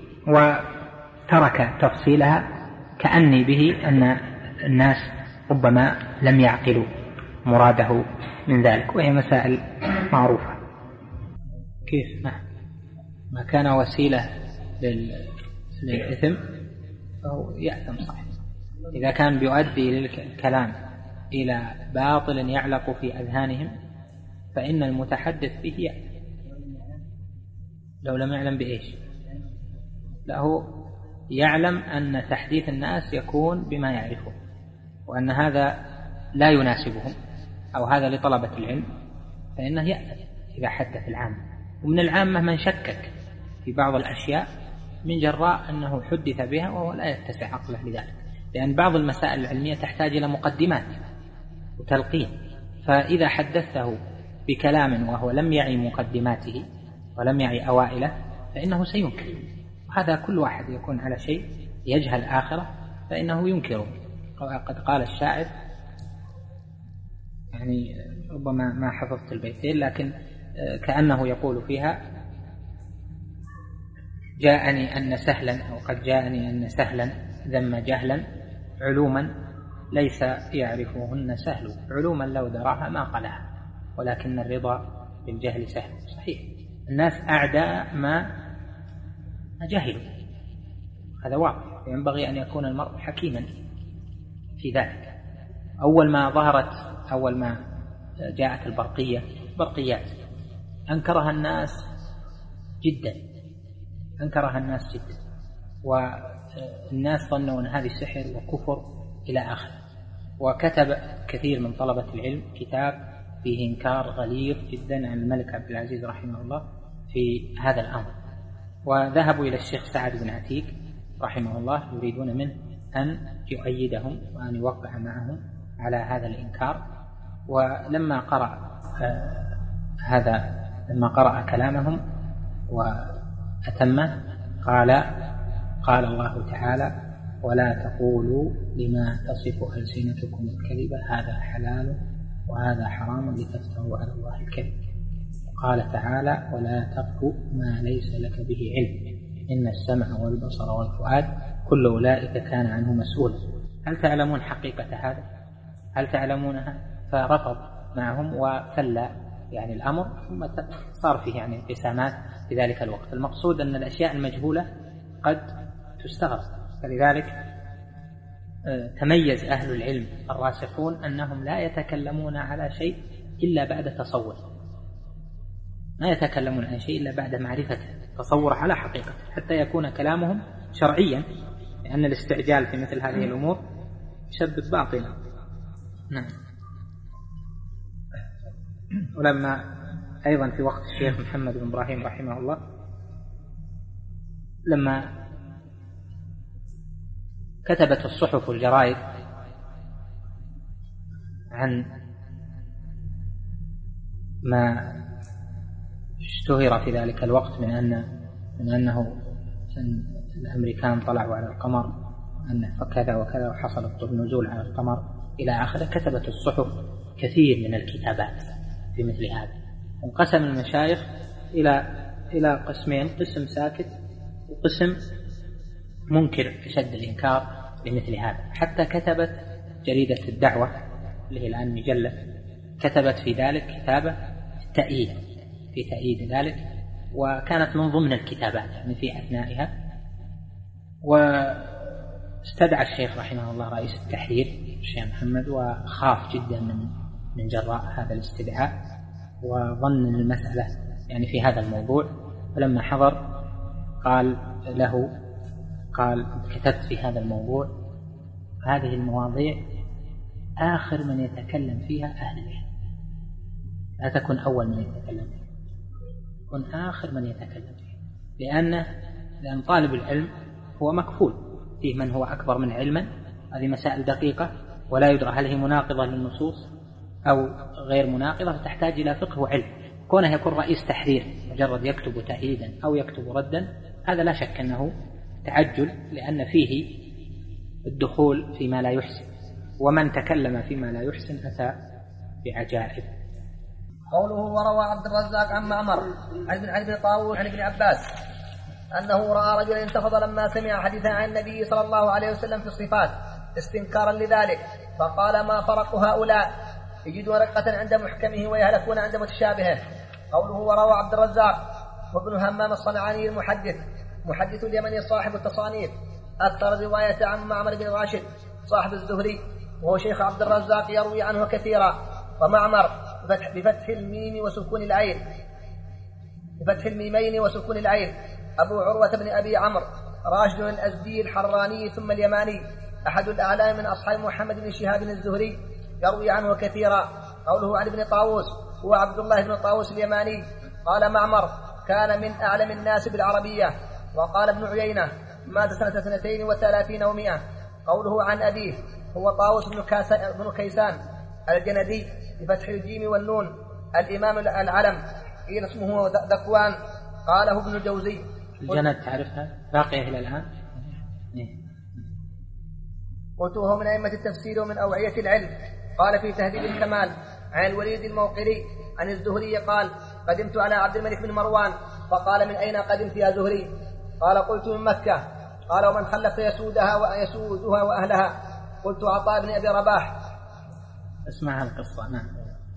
وترك تفصيلها كأني به أن الناس ربما لم يعقلوا مراده من ذلك، وهي مسائل معروفة. كيف ما, ما كان وسيلة للإثم فهو يأثم صحيح. إذا كان بيؤدي الكلام إلى باطل يعلق في أذهانهم فإن المتحدث به يأثم لو لم يعلم بإيش. له يعلم أن تحديث الناس يكون بما يعرفون، وأن هذا لا يناسبهم أو هذا لطلبة العلم، فإنه يأثم إذا حدث العام. ومن العامة من شكك في بعض الأشياء من جراء أنه حدث بها وهو لا يتسع عقله لذلك، لأن بعض المسائل العلمية تحتاج إلى مقدمات وتلقين، فإذا حدثته بكلام وهو لم يعي مقدماته ولم يعي أوائله فإنه سينكر. وهذا كل واحد يكون على شيء يجهل آخره فإنه ينكره. قد قال الشاعر، يعني ربما ما حفظت البيتين لكن كأنه يقول فيها: جاءني أن سهلا أو قد جاءني أن سهلا ذم جهلا علوما ليس يعرفهن سهل، علوما لو دراها ما قلها ولكن الرضا بالجهل سهل. صحيح، الناس أعداء ما جهلوا، هذا واضح، ينبغي أن يكون المرء حكيما في ذلك. أول ما ظهرت أول ما جاءت البرقية برقيات أنكرها الناس جدا أنكرها الناس جدا والناس ظنوا أن هذه سحر وكفر إلى آخر. وكتب كثير من طلبة العلم كتاب فيه إنكار غليظ جدا عن الملك عبد العزيز رحمه الله في هذا الأمر، وذهبوا إلى الشيخ سعد بن عتيق رحمه الله يريدون منه أن يؤيدهم وأن يوقع معهم على هذا الإنكار. ولما قرأ آه هذا لما قرأ كلامهم وأتمه قال قال الله تعالى: ولا تقولوا لما تصف ألسنتكم الكذب هذا حلال وهذا حرام لتفتروا على الله الكذب. قال تعالى: ولا تقف ما ليس لك به علم إن السمع والبصر والفؤاد كل أولئك كان عنه مسؤولا. هل تعلمون حقيقة هذا؟ هل تعلمونها؟ فرفض معهم وفل يعني الأمر، ثم صار فيه يعني انقسامات في ذلك الوقت. المقصود أن الأشياء المجهولة قد تستغرب، فلذلك تميز أهل العلم الراسخون أنهم لا يتكلمون على شيء إلا بعد تصور، ما يتكلمون عن شيء إلا بعد معرفة تصور على حقيقة، حتى يكون كلامهم شرعيا، لأن الاستعجال في مثل هذه الأمور يسبب باطلا. نعم. ولما أيضا في وقت الشيخ محمد بن إبراهيم رحمه الله لما كتبت الصحف والجرائد عن ما اشتهر في ذلك الوقت من أن من أنه أن الأمريكان طلعوا على القمر أن فكذا وكذا وحصل النزول على القمر إلى آخره، كتبت الصحف كثير من الكتابات في مثل هذا. انقسم المشايخ إلى إلى قسمين، قسم ساكت وقسم منكر أشد الإنكار لمثل هذا. حتى كتبت جريدة الدعوة اللي هي الآن مجلة، كتبت في ذلك كتابة تأييد في تأييد ذلك، وكانت من ضمن الكتابات يعني في أثنائها. واستدعى الشيخ رحمه الله رئيس التحرير الشيخ محمد وخاف جدا من من جراء هذا الاستدعاء، وظن المسألة يعني في هذا الموضوع. فلما حضر قال له قال: كتبت في هذا الموضوع، هذه المواضيع آخر من يتكلم فيها أهل العلم، لا تكن أول من يتكلم فيها، كن آخر من يتكلم فيها، لأنه لأن طالب العلم هو مكفول فيه من هو أكبر من علما. هذه مسائل دقيقة ولا يدرى هل هي مناقضة للنصوص أو غير مناقضة، فتحتاج إلى فقه وعلم. كونه يكون رئيس تحرير مجرد يكتب تأييدا أو يكتب ردا، هذا لا شك أنه تعجل، لأن فيه الدخول فيما لا يحسن، ومن تكلم فيما لا يحسن أتى بعجائب. قوله: وروى عبد الرزاق عن معمر عن ابن عبد طاووس عن ابن عباس أنه رأى رجلا انتفض لما سمع حديثا عن النبي صلى الله عليه وسلم في الصفات استنكارا لذلك، فقال: ما فرق هؤلاء، يجدون رقة عند محكمه ويهلكون عند متشابهه. قوله: وروى عبد الرزاق وابن همام الصنعاني المحدث محدث اليمني صاحب التصانيف أكثر رواية عن معمر بن راشد صاحب الزهري، وهو شيخ عبد الرزاق يروي عنه كثيرا. ومعمر بفتح الميم وسكون العين بفتح الميمين وسكون العين أبو عروة بن أبي عمرو راشد الأزدي الحراني ثم اليماني، أحد الأعلام من أصحاب محمد بن شهاب الزهري يروي عنه كثيرا. قوله عن ابن طاووس هو عبد الله بن طاووس اليماني. قال معمر: كان من أعلم الناس بالعربية. وقال ابن عيينة مات سنة اثنتين وثلاثين ومئة. قوله عن أبيه هو طاووس بن كيسان الجندي بفتح الجيم والنون الإمام العلم، قيل اسمه ذكوان، قاله ابن الجوزي. الجند تعرفها باقية إلى الآن؟ قلت وهو من أئمة التفسير ومن أوعية العلم. قال في تهذيب الكمال عن الوليد الموقري عن الزهري قال قدمت على عبد الملك بن مروان فقال من أين قدمت يا زهري؟ قال قلت من مكة. قال ومن خلفت يسودها ويسودها وأهلها؟ قلت عطاء بن أبي رباح. اسمع القصة. نعم.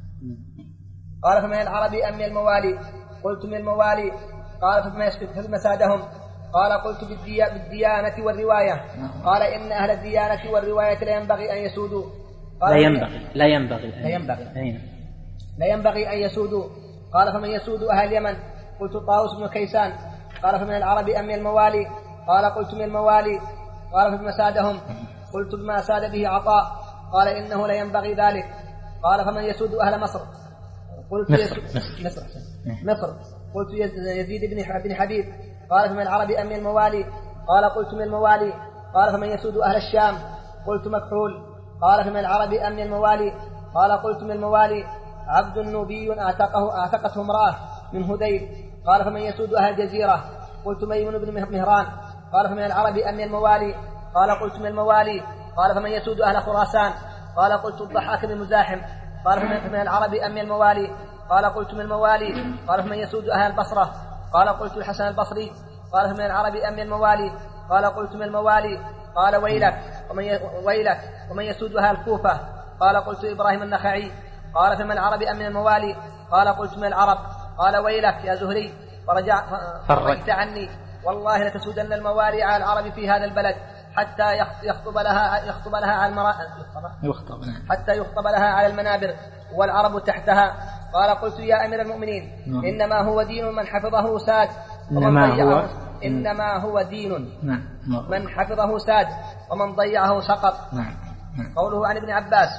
قال فمن العرب أم من الموالي؟ قلت من الموالي. قال فما مسادهم؟ قال قلت بالديانة والرواية. قال إن أهل الديانة والرواية لا ينبغي أن يسودوا. لا ينبغي لا ينبغي لا ينبغي لا ينبغي أن يسودوا. قال فمن يسود أهل اليمن؟ قلت طاووس بن كيسان. قال فمن العرب أم من الموالي؟ قال قلت من الموالي. قال فبما سادهم؟ قلت بما ساد به عطاء. قال إنه لا ينبغي ذلك. قال فمن يسود أهل مصر؟ قلت مصر مصر, مصر. قلت يزيد بن حبيب. قال فمن العرب أم من الموالي؟ قال قلت من الموالي. قال فمن يسود أهل الشام؟ قلت مكحول. قال فمن العرب أم من الموالي؟ قال قلت من الموالي. عبد نوبي أعتقه أعتقته امرأة من هذيل. قال فمن يسود أهل الجزيرة؟ قلت ميمون بن مهران. قال فمن العرب أم من الموالي؟ قال قلت من الموالي. قال فمن يسود أهل خراسان؟ قال قلت الضحاك بن مزاحم. قال فمن العرب أم من الموالي؟ قال قلت من الموالي. قال فمن يسود أهل البصرة؟ قال قلت الحسن البصري. قال فمن العرب أم من الموالي؟ قال قلت من الموالي. قال ويلك ومن ويلك ومن يسود أهل الكوفة؟ قال قلت إبراهيم النخعي. قال فمن العرب أم من الموالي؟ قال قلت من العرب. قال ويلك يا زهري فرجع فرجت عني والله لتسودن الموالي على العرب في هذا البلد حتى يخطب لها يخطب لها على المرا... يخطب حتى يخطب لها على المنابر والعرب تحتها. قال قلت يا أمير المؤمنين نعم. إنما هو دين من حفظه ساد إنما هو إنما هو دين نعم. من حفظه ساد ومن ضيعه سقط. نعم. نعم. قوله عن ابن عباس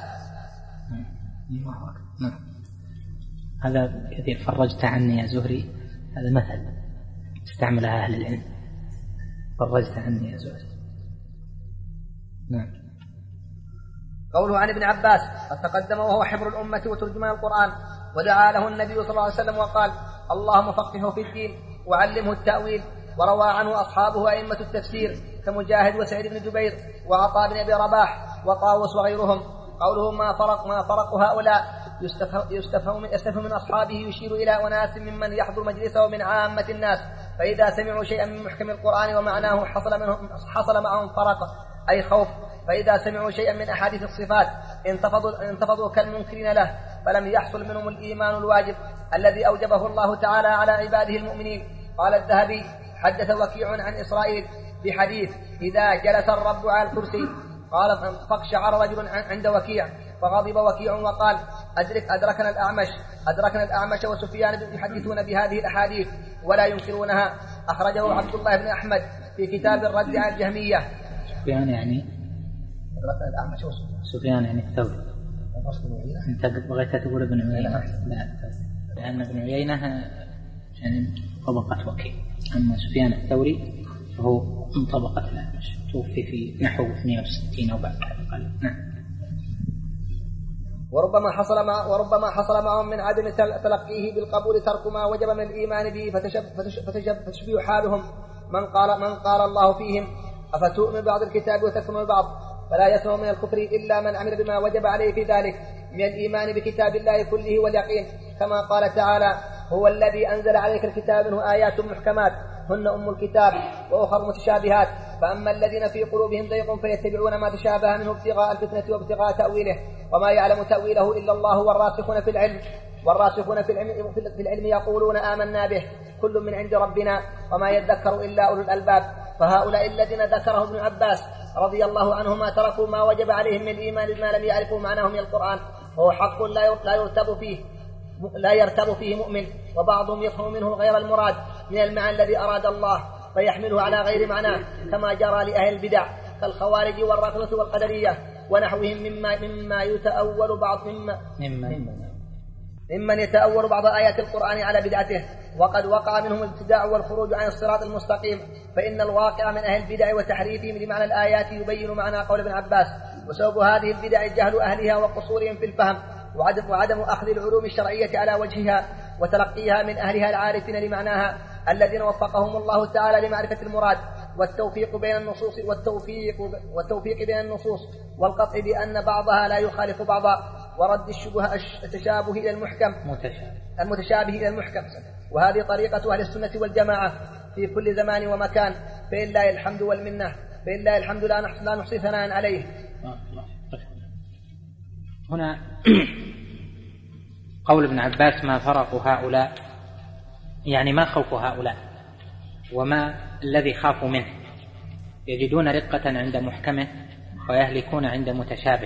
نعم. هذا كثير. فرجت عني يا زهري، هذا مثل استعملها أهل العلم. فرجت عني يا زهري. نعم. قوله عن ابن عباس قد تقدم وهو حبر الأمة وترجمان القرآن، ودعا له النبي صلى الله عليه وسلم وقال اللهم فقهه في الدين وعلمه التأويل. وروى عنه أصحابه أئمة التفسير كمجاهد وسعيد بن جبير وعطاء بن أبي رباح وطاووس وغيرهم. قوله ما فرق ما فرق هؤلاء يستفهم من, يستفهم من أصحابه يشير إلى أناس ممن يحضر مجلسه من عامة الناس، فإذا سمعوا شيئا من محكم القرآن ومعناه حصل, منهم حصل معهم فرق أي خوف، فإذا سمعوا شيئا من أحاديث الصفات انتفضوا, انتفضوا كالمنكرين له، فلم يحصل منهم الإيمان الواجب الذي أوجبه الله تعالى على عباده المؤمنين. قال الذهبي حدث وكيع عن إسرائيل بحديث إذا جلس الرب على الكرسي. قال فاقشعر رجل عند وكيع فغضب وكيع وقال أدرك أدركنا الأعمش أدركنا الأعمش وسفيان يحدثون بهذه الأحاديث ولا ينكرونها. أخرجه عبد الله بن أحمد في كتاب الرد على الجهمية. سفيان يعني أدركنا الأعمش وسفيان سفيان يعني الثوري. أنت بغيت تقول ابن عيينة؟ لا، لأن ابن عيينة يعني طبقة وكيع، أما سفيان الثوري فهو من طبقة الأعمش، توفي في نحو اثنين وستين أو بعد قليل. نعم. وربما حصل مع وربما حصل معهم من عدم تلقيه بالقبول ترك ما وجب من الإيمان به، فتشب فتشب فتشبه حالهم من قال من قال الله فيهم أفتؤمن بعض الكتاب وتكفرون بعض، فلا يسمع من الكفر إلا من عمل بما وجب عليه في ذلك من الإيمان بكتاب الله كله واليقين، كما قال تعالى هو الذي أنزل عليك الكتاب منه آيات محكمات هن أم الكتاب وأخر متشابهات، فأما الذين في قلوبهم ضيق فيتبعون ما تشابه منه ابتغاء الفتنة وابتغاء تأويله وما يعلم تأويله إلا الله والراسخون في العلم والراسخون في العلم, في العلم يقولون آمنا به كل من عند ربنا وما يذكر إلا أولو الألباب. فهؤلاء الذين ذكره ابن عباس رضي الله عنهما تركوا ما وجب عليهم من الإيمان بما لم يعرفوا معناه من القرآن، وهو حق لا يرتب فيه لا يرتب فيه مؤمن، وبعضهم يفهم منه غير المراد من المعنى الذي أراد الله فيحمله على غير معناه، كما جرى لأهل البدع كالخوارج والرافضة والقدرية ونحوهم مما مما يتأول بعض مما, مما, ممن يتأول بعض آيات القرآن على بدعته، وقد وقع منهم الابتداع والخروج عن الصراط المستقيم، فإن الواقع من أهل البدع وتحريفهم لمعنى الآيات يبين معنى قول ابن عباس. وسبب هذه البدع جهل أهلها وقصورهم في الفهم، وعدم, وعدم أخذ العلوم الشرعية على وجهها وتلقيها من أهلها العارفين لمعناها الذين وفقهم الله تعالى لمعرفة المراد، والتوفيق بين النصوص والتوفيق, والتوفيق بين النصوص والقطع بأن بعضها لا يخالف بعضا، ورد الشبه التشابه إلى المحكم المتشابه إلى المحكم. وهذه طريقة أهل السنة والجماعة في كل زمان ومكان، فلله الحمد والمنة، فلله الحمد لا نحصي ثناء عليه. هنا قول ابن عباس ما فرق هؤلاء، يعني ما خوف هؤلاء وما الذي خافوا منه، يجدون رقة عند محكمه ويهلكون عند متشابه.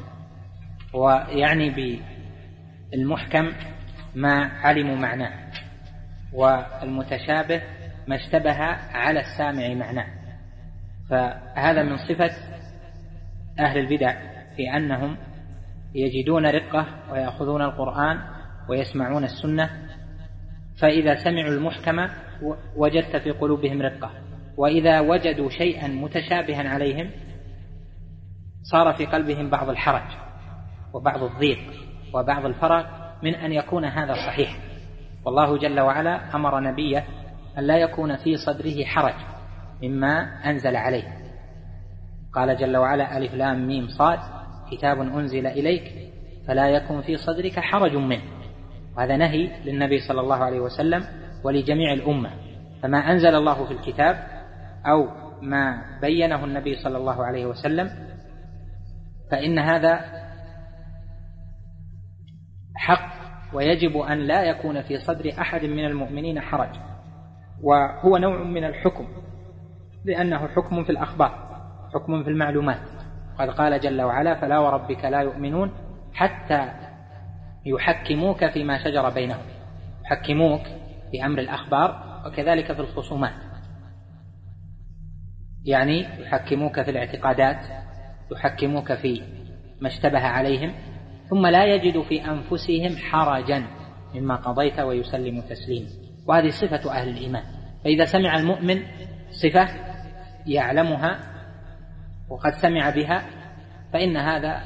ويعني بالمحكم ما علموا معناه، والمتشابه ما اشتبه على السامع معناه. فهذا من صفة أهل البدع في أنهم يجدون رقة ويأخذون القرآن ويسمعون السنة، فإذا سمعوا المحكمة وجدت في قلوبهم رقة، وإذا وجدوا شيئا متشابها عليهم صار في قلبهم بعض الحرج وبعض الضيق وبعض الفرق من أن يكون هذا صحيح. والله جل وعلا أمر نبيه أن لا يكون في صدره حرج مما أنزل عليه. قال جل وعلا ألف لام ميم صاد كتاب أنزل إليك فلا يكن في صدرك حرج منه. وهذا نهي للنبي صلى الله عليه وسلم ولجميع الأمة. فما أنزل الله في الكتاب أو ما بينه النبي صلى الله عليه وسلم فإن هذا حق، ويجب أن لا يكون في صدر أحد من المؤمنين حرج. وهو نوع من الحكم، لأنه حكم في الأخبار، حكم في المعلومات. قد قال جل وعلا فلا وربك لا يؤمنون حتى يحكموك فيما شجر بينهم. يحكموك في أمر الأخبار وكذلك في الخصومات، يعني يحكموك في الاعتقادات، يحكموك في ما اشتبه عليهم، ثم لا يجد في أنفسهم حرجا مما قضيت ويسلم تسليما. وهذه صفة أهل الإيمان. فإذا سمع المؤمن صفة يعلمها وقد سمع بها فإن هذا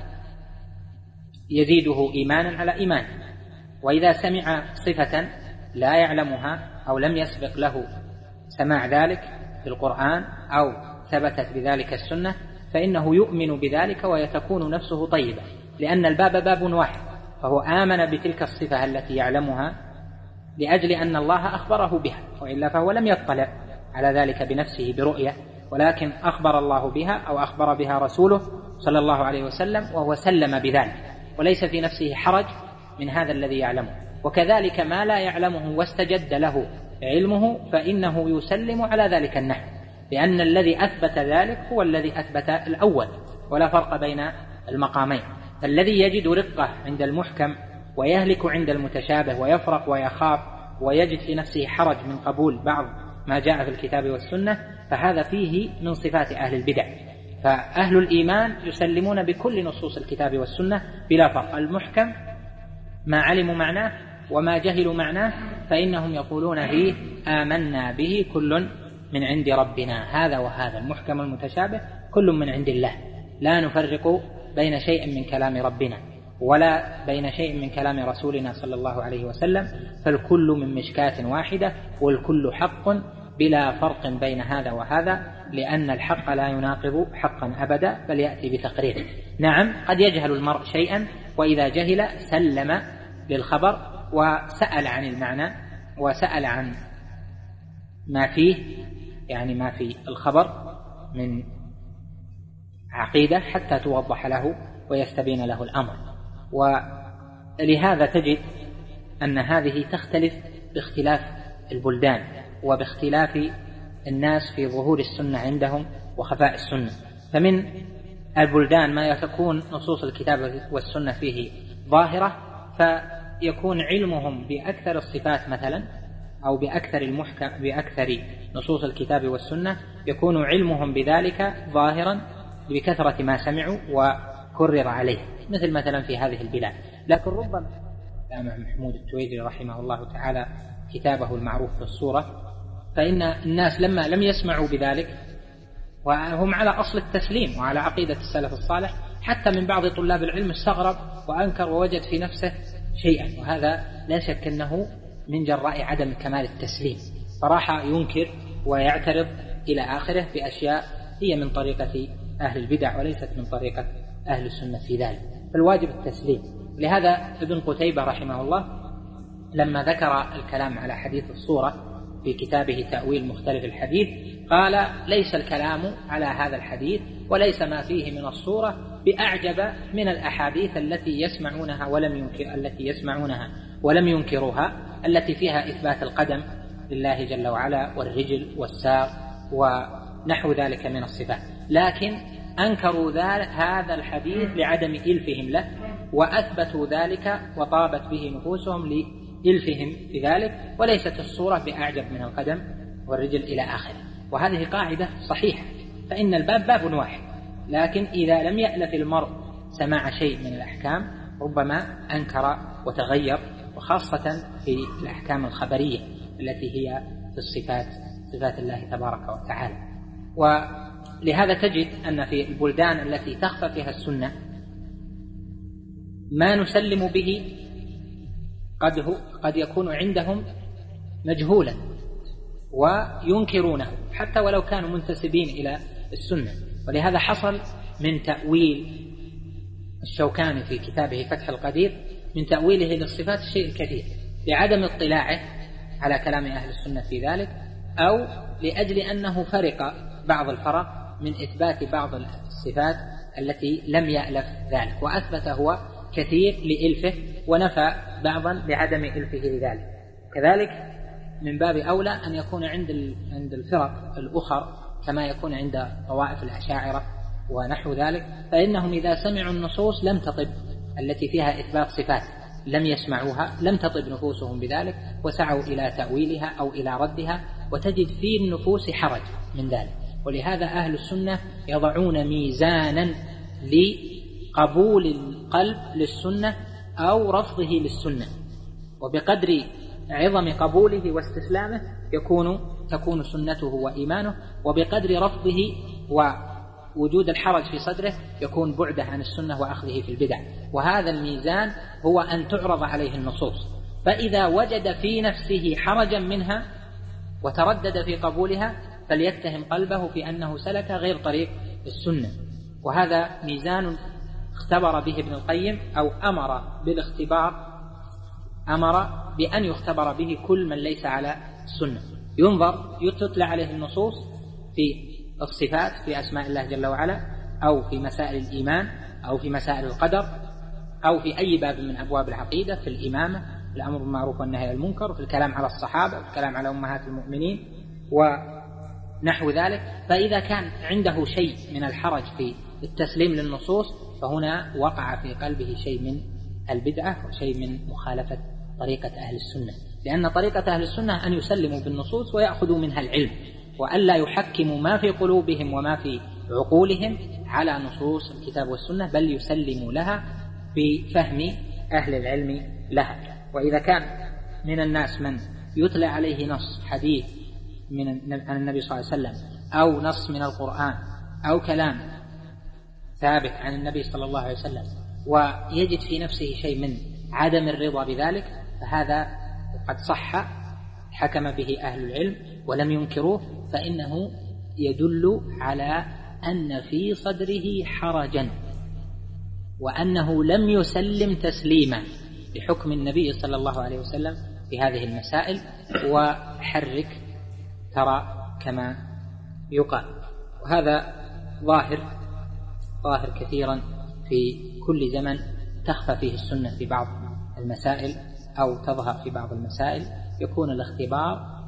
يزيده إيمانا على إيمان. وإذا سمع صفة لا يعلمها أو لم يسبق له سماع ذلك في القرآن أو ثبتت بذلك السنة فإنه يؤمن بذلك ويتكون نفسه طيبة، لأن الباب باب واحد، فهو آمن بتلك الصفة التي يعلمها لأجل أن الله أخبره بها، وإلا فهو لم يطلع على ذلك بنفسه برؤية، ولكن أخبر الله بها أو أخبر بها رسوله صلى الله عليه وسلم وهو سلم بذلك، وليس في نفسه حرج من هذا الذي يعلمه. وكذلك ما لا يعلمه واستجد له علمه فإنه يسلم على ذلك النحو، لأن الذي أثبت ذلك هو الذي أثبت الأول، ولا فرق بين المقامين. الذي يجد رقة عند المحكم ويهلك عند المتشابه ويفرق ويخاف ويجد في نفسه حرج من قبول بعض ما جاء في الكتاب والسنة، فهذا فيه من صفات أهل البدع. فأهل الإيمان يسلمون بكل نصوص الكتاب والسنة بلا فرق، المحكم ما علموا معناه وما جهلوا معناه فإنهم يقولون فيه آمنا به كل من عند ربنا، هذا وهذا المحكم المتشابه كل من عند الله، لا نفرق بين شيء من كلام ربنا ولا بين شيء من كلام رسولنا صلى الله عليه وسلم، فالكل من مشكاة واحدة والكل حق بلا فرق بين هذا وهذا، لأن الحق لا يناقض حقا أبدا بل يأتي بتقريره. نعم قد يجهل المرء شيئا، وإذا جهل سلم للخبر وسأل عن المعنى وسأل عن ما فيه، يعني ما في الخبر من عقيدة حتى توضح له ويستبين له الأمر. ولهذا تجد أن هذه تختلف باختلاف البلدان وباختلاف الناس في ظهور السنة عندهم وخفاء السنة. فمن البلدان ما يكون نصوص الكتاب والسنة فيه ظاهرة فيكون علمهم بأكثر الصفات مثلا أو بأكثر المحكم بأكثر نصوص الكتاب والسنة، يكون علمهم بذلك ظاهرا بكثرة ما سمعوا وكرر عليه، مثل مثلا في هذه البلاد. لكن ربما الإمام محمود التويجري رحمه الله تعالى كتابه المعروف بالصورة، فإن الناس لما لم يسمعوا بذلك وهم على أصل التسليم وعلى عقيدة السلف الصالح، حتى من بعض طلاب العلم استغرب وأنكر ووجد في نفسه شيئا، وهذا لا شك أنه من جراء عدم كمال التسليم، فراح ينكر ويعترض إلى آخره بأشياء هي من طريقة أهل البدع وليست من طريقة أهل السنة في ذلك، فالواجب التسليم. لهذا ابن قتيبة رحمه الله لما ذكر الكلام على حديث الصورة في كتابه تأويل مختلف الحديث قال: ليس الكلام على هذا الحديث وليس ما فيه من الصورة بأعجب من الأحاديث التي يسمعونها ولم ينكر التي يسمعونها ولم ينكروها، التي فيها إثبات القدم لله جل وعلا والرجل والساق ونحو ذلك من الصفات، لكن أنكروا هذا الحديث لعدم إلفهم له، وأثبتوا ذلك وطابت به نفوسهم لإلفهم في ذلك، وليست الصورة بأعجب من القدم والرجل إلى آخره. وهذه قاعدة صحيحة، فإن الباب باب واحد، لكن إذا لم يألف المرء سماع شيء من الأحكام ربما أنكر وتغير، وخاصة في الأحكام الخبرية التي هي في الصفات صفات الله تبارك وتعالى. ولهذا تجد أن في البلدان التي تخفى فيها السنة ما نسلم به قد, هو قد يكون عندهم مجهولا وينكرونه حتى ولو كانوا منتسبين إلى السنة. ولهذا حصل من تأويل الشوكاني في كتابه فتح القدير من تأويله للصفات الشيء الكثير لعدم اطلاعه على كلام أهل السنة في ذلك، أو لأجل أنه فرق بعض الفرق من إثبات بعض الصفات التي لم يألف ذلك، وأثبت هو كثير لإلفه ونفى بعضا لعدم إلفه لذلك. كذلك من باب أولى أن يكون عند عند الفرق الأخر كما يكون عند طوائف الأشاعرة ونحو ذلك، فإنهم إذا سمعوا النصوص لم تطب التي فيها إثبات صفات لم يسمعوها، لم تطب نفوسهم بذلك وسعوا إلى تأويلها أو إلى ردها، وتجد في النفوس حرج من ذلك. ولهذا أهل السنة يضعون ميزانا لقبول القلب للسنة أو رفضه للسنة، وبقدر عظم قبوله واستسلامه يكون تكون سنته وإيمانه، وبقدر رفضه ووجود الحرج في صدره يكون بعده عن السنة وأخذه في البدع. وهذا الميزان هو أن تعرض عليه النصوص، فإذا وجد في نفسه حرجا منها وتردد في قبولها فليتهم قلبه في أنه سلك غير طريق السنة. وهذا ميزان اختبر به ابن القيم أو أمر بالاختبار، أمر بأن يختبر به كل من ليس على السنة. ينظر يتطلع عليه النصوص في الصفات في أسماء الله جل وعلا، أو في مسائل الإيمان، أو في مسائل القدر، أو في أي باب من أبواب العقيدة، في الإمامة، في الأمر بالمعروف والنهي عن المنكر، في الكلام على الصحابة، في الكلام على أمهات المؤمنين ونحو ذلك. فإذا كان عنده شيء من الحرج في التسليم للنصوص فهنا وقع في قلبه شيء من البدعة وشيء من مخالفة طريقة أهل السنة، لأن طريقة أهل السنة أن يسلموا بالنصوص ويأخذوا منها العلم، وألا يحكموا ما في قلوبهم وما في عقولهم على نصوص الكتاب والسنة، بل يسلموا لها بفهم أهل العلم لها. وإذا كان من الناس من يتلى عليه نص حديث من عن النبي صلى الله عليه وسلم أو نص من القرآن أو كلام ثابت عن النبي صلى الله عليه وسلم ويجد في نفسه شيء من عدم الرضا بذلك، فهذا قد صح حكم به أهل العلم ولم ينكروه، فإنه يدل على أن في صدره حرجا وأنه لم يسلم تسليما بحكم النبي صلى الله عليه وسلم في هذه المسائل. وحرك ترى كما يقال. وهذا ظاهر ظاهر كثيرا في كل زمن تخفى فيه السنة في بعض المسائل أو تظهر في بعض المسائل، يكون الاختبار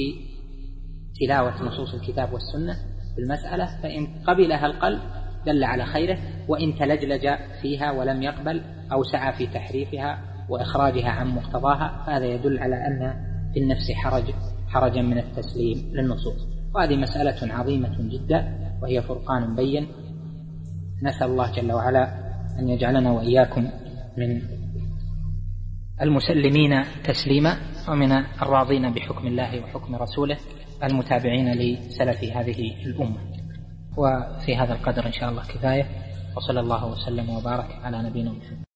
بتلاوة نصوص الكتاب والسنة في المسألة، فإن قبلها القلب دل على خيره، وإن تلجلج فيها ولم يقبل أو سعى في تحريفها وإخراجها عن مقتضاها فهذا يدل على أن في النفس حرج حرجا من التسليم للنصوص. وهذه مسألة عظيمة جدا وهي فرقان بين. نسأل الله جل وعلا أن يجعلنا وإياكم من المسلمين تسليما، ومن الراضين بحكم الله وحكم رسوله، المتابعين لسلف هذه الأمة. وفي هذا القدر إن شاء الله كفاية، وصلى الله وسلم وبارك على نبينا محمد.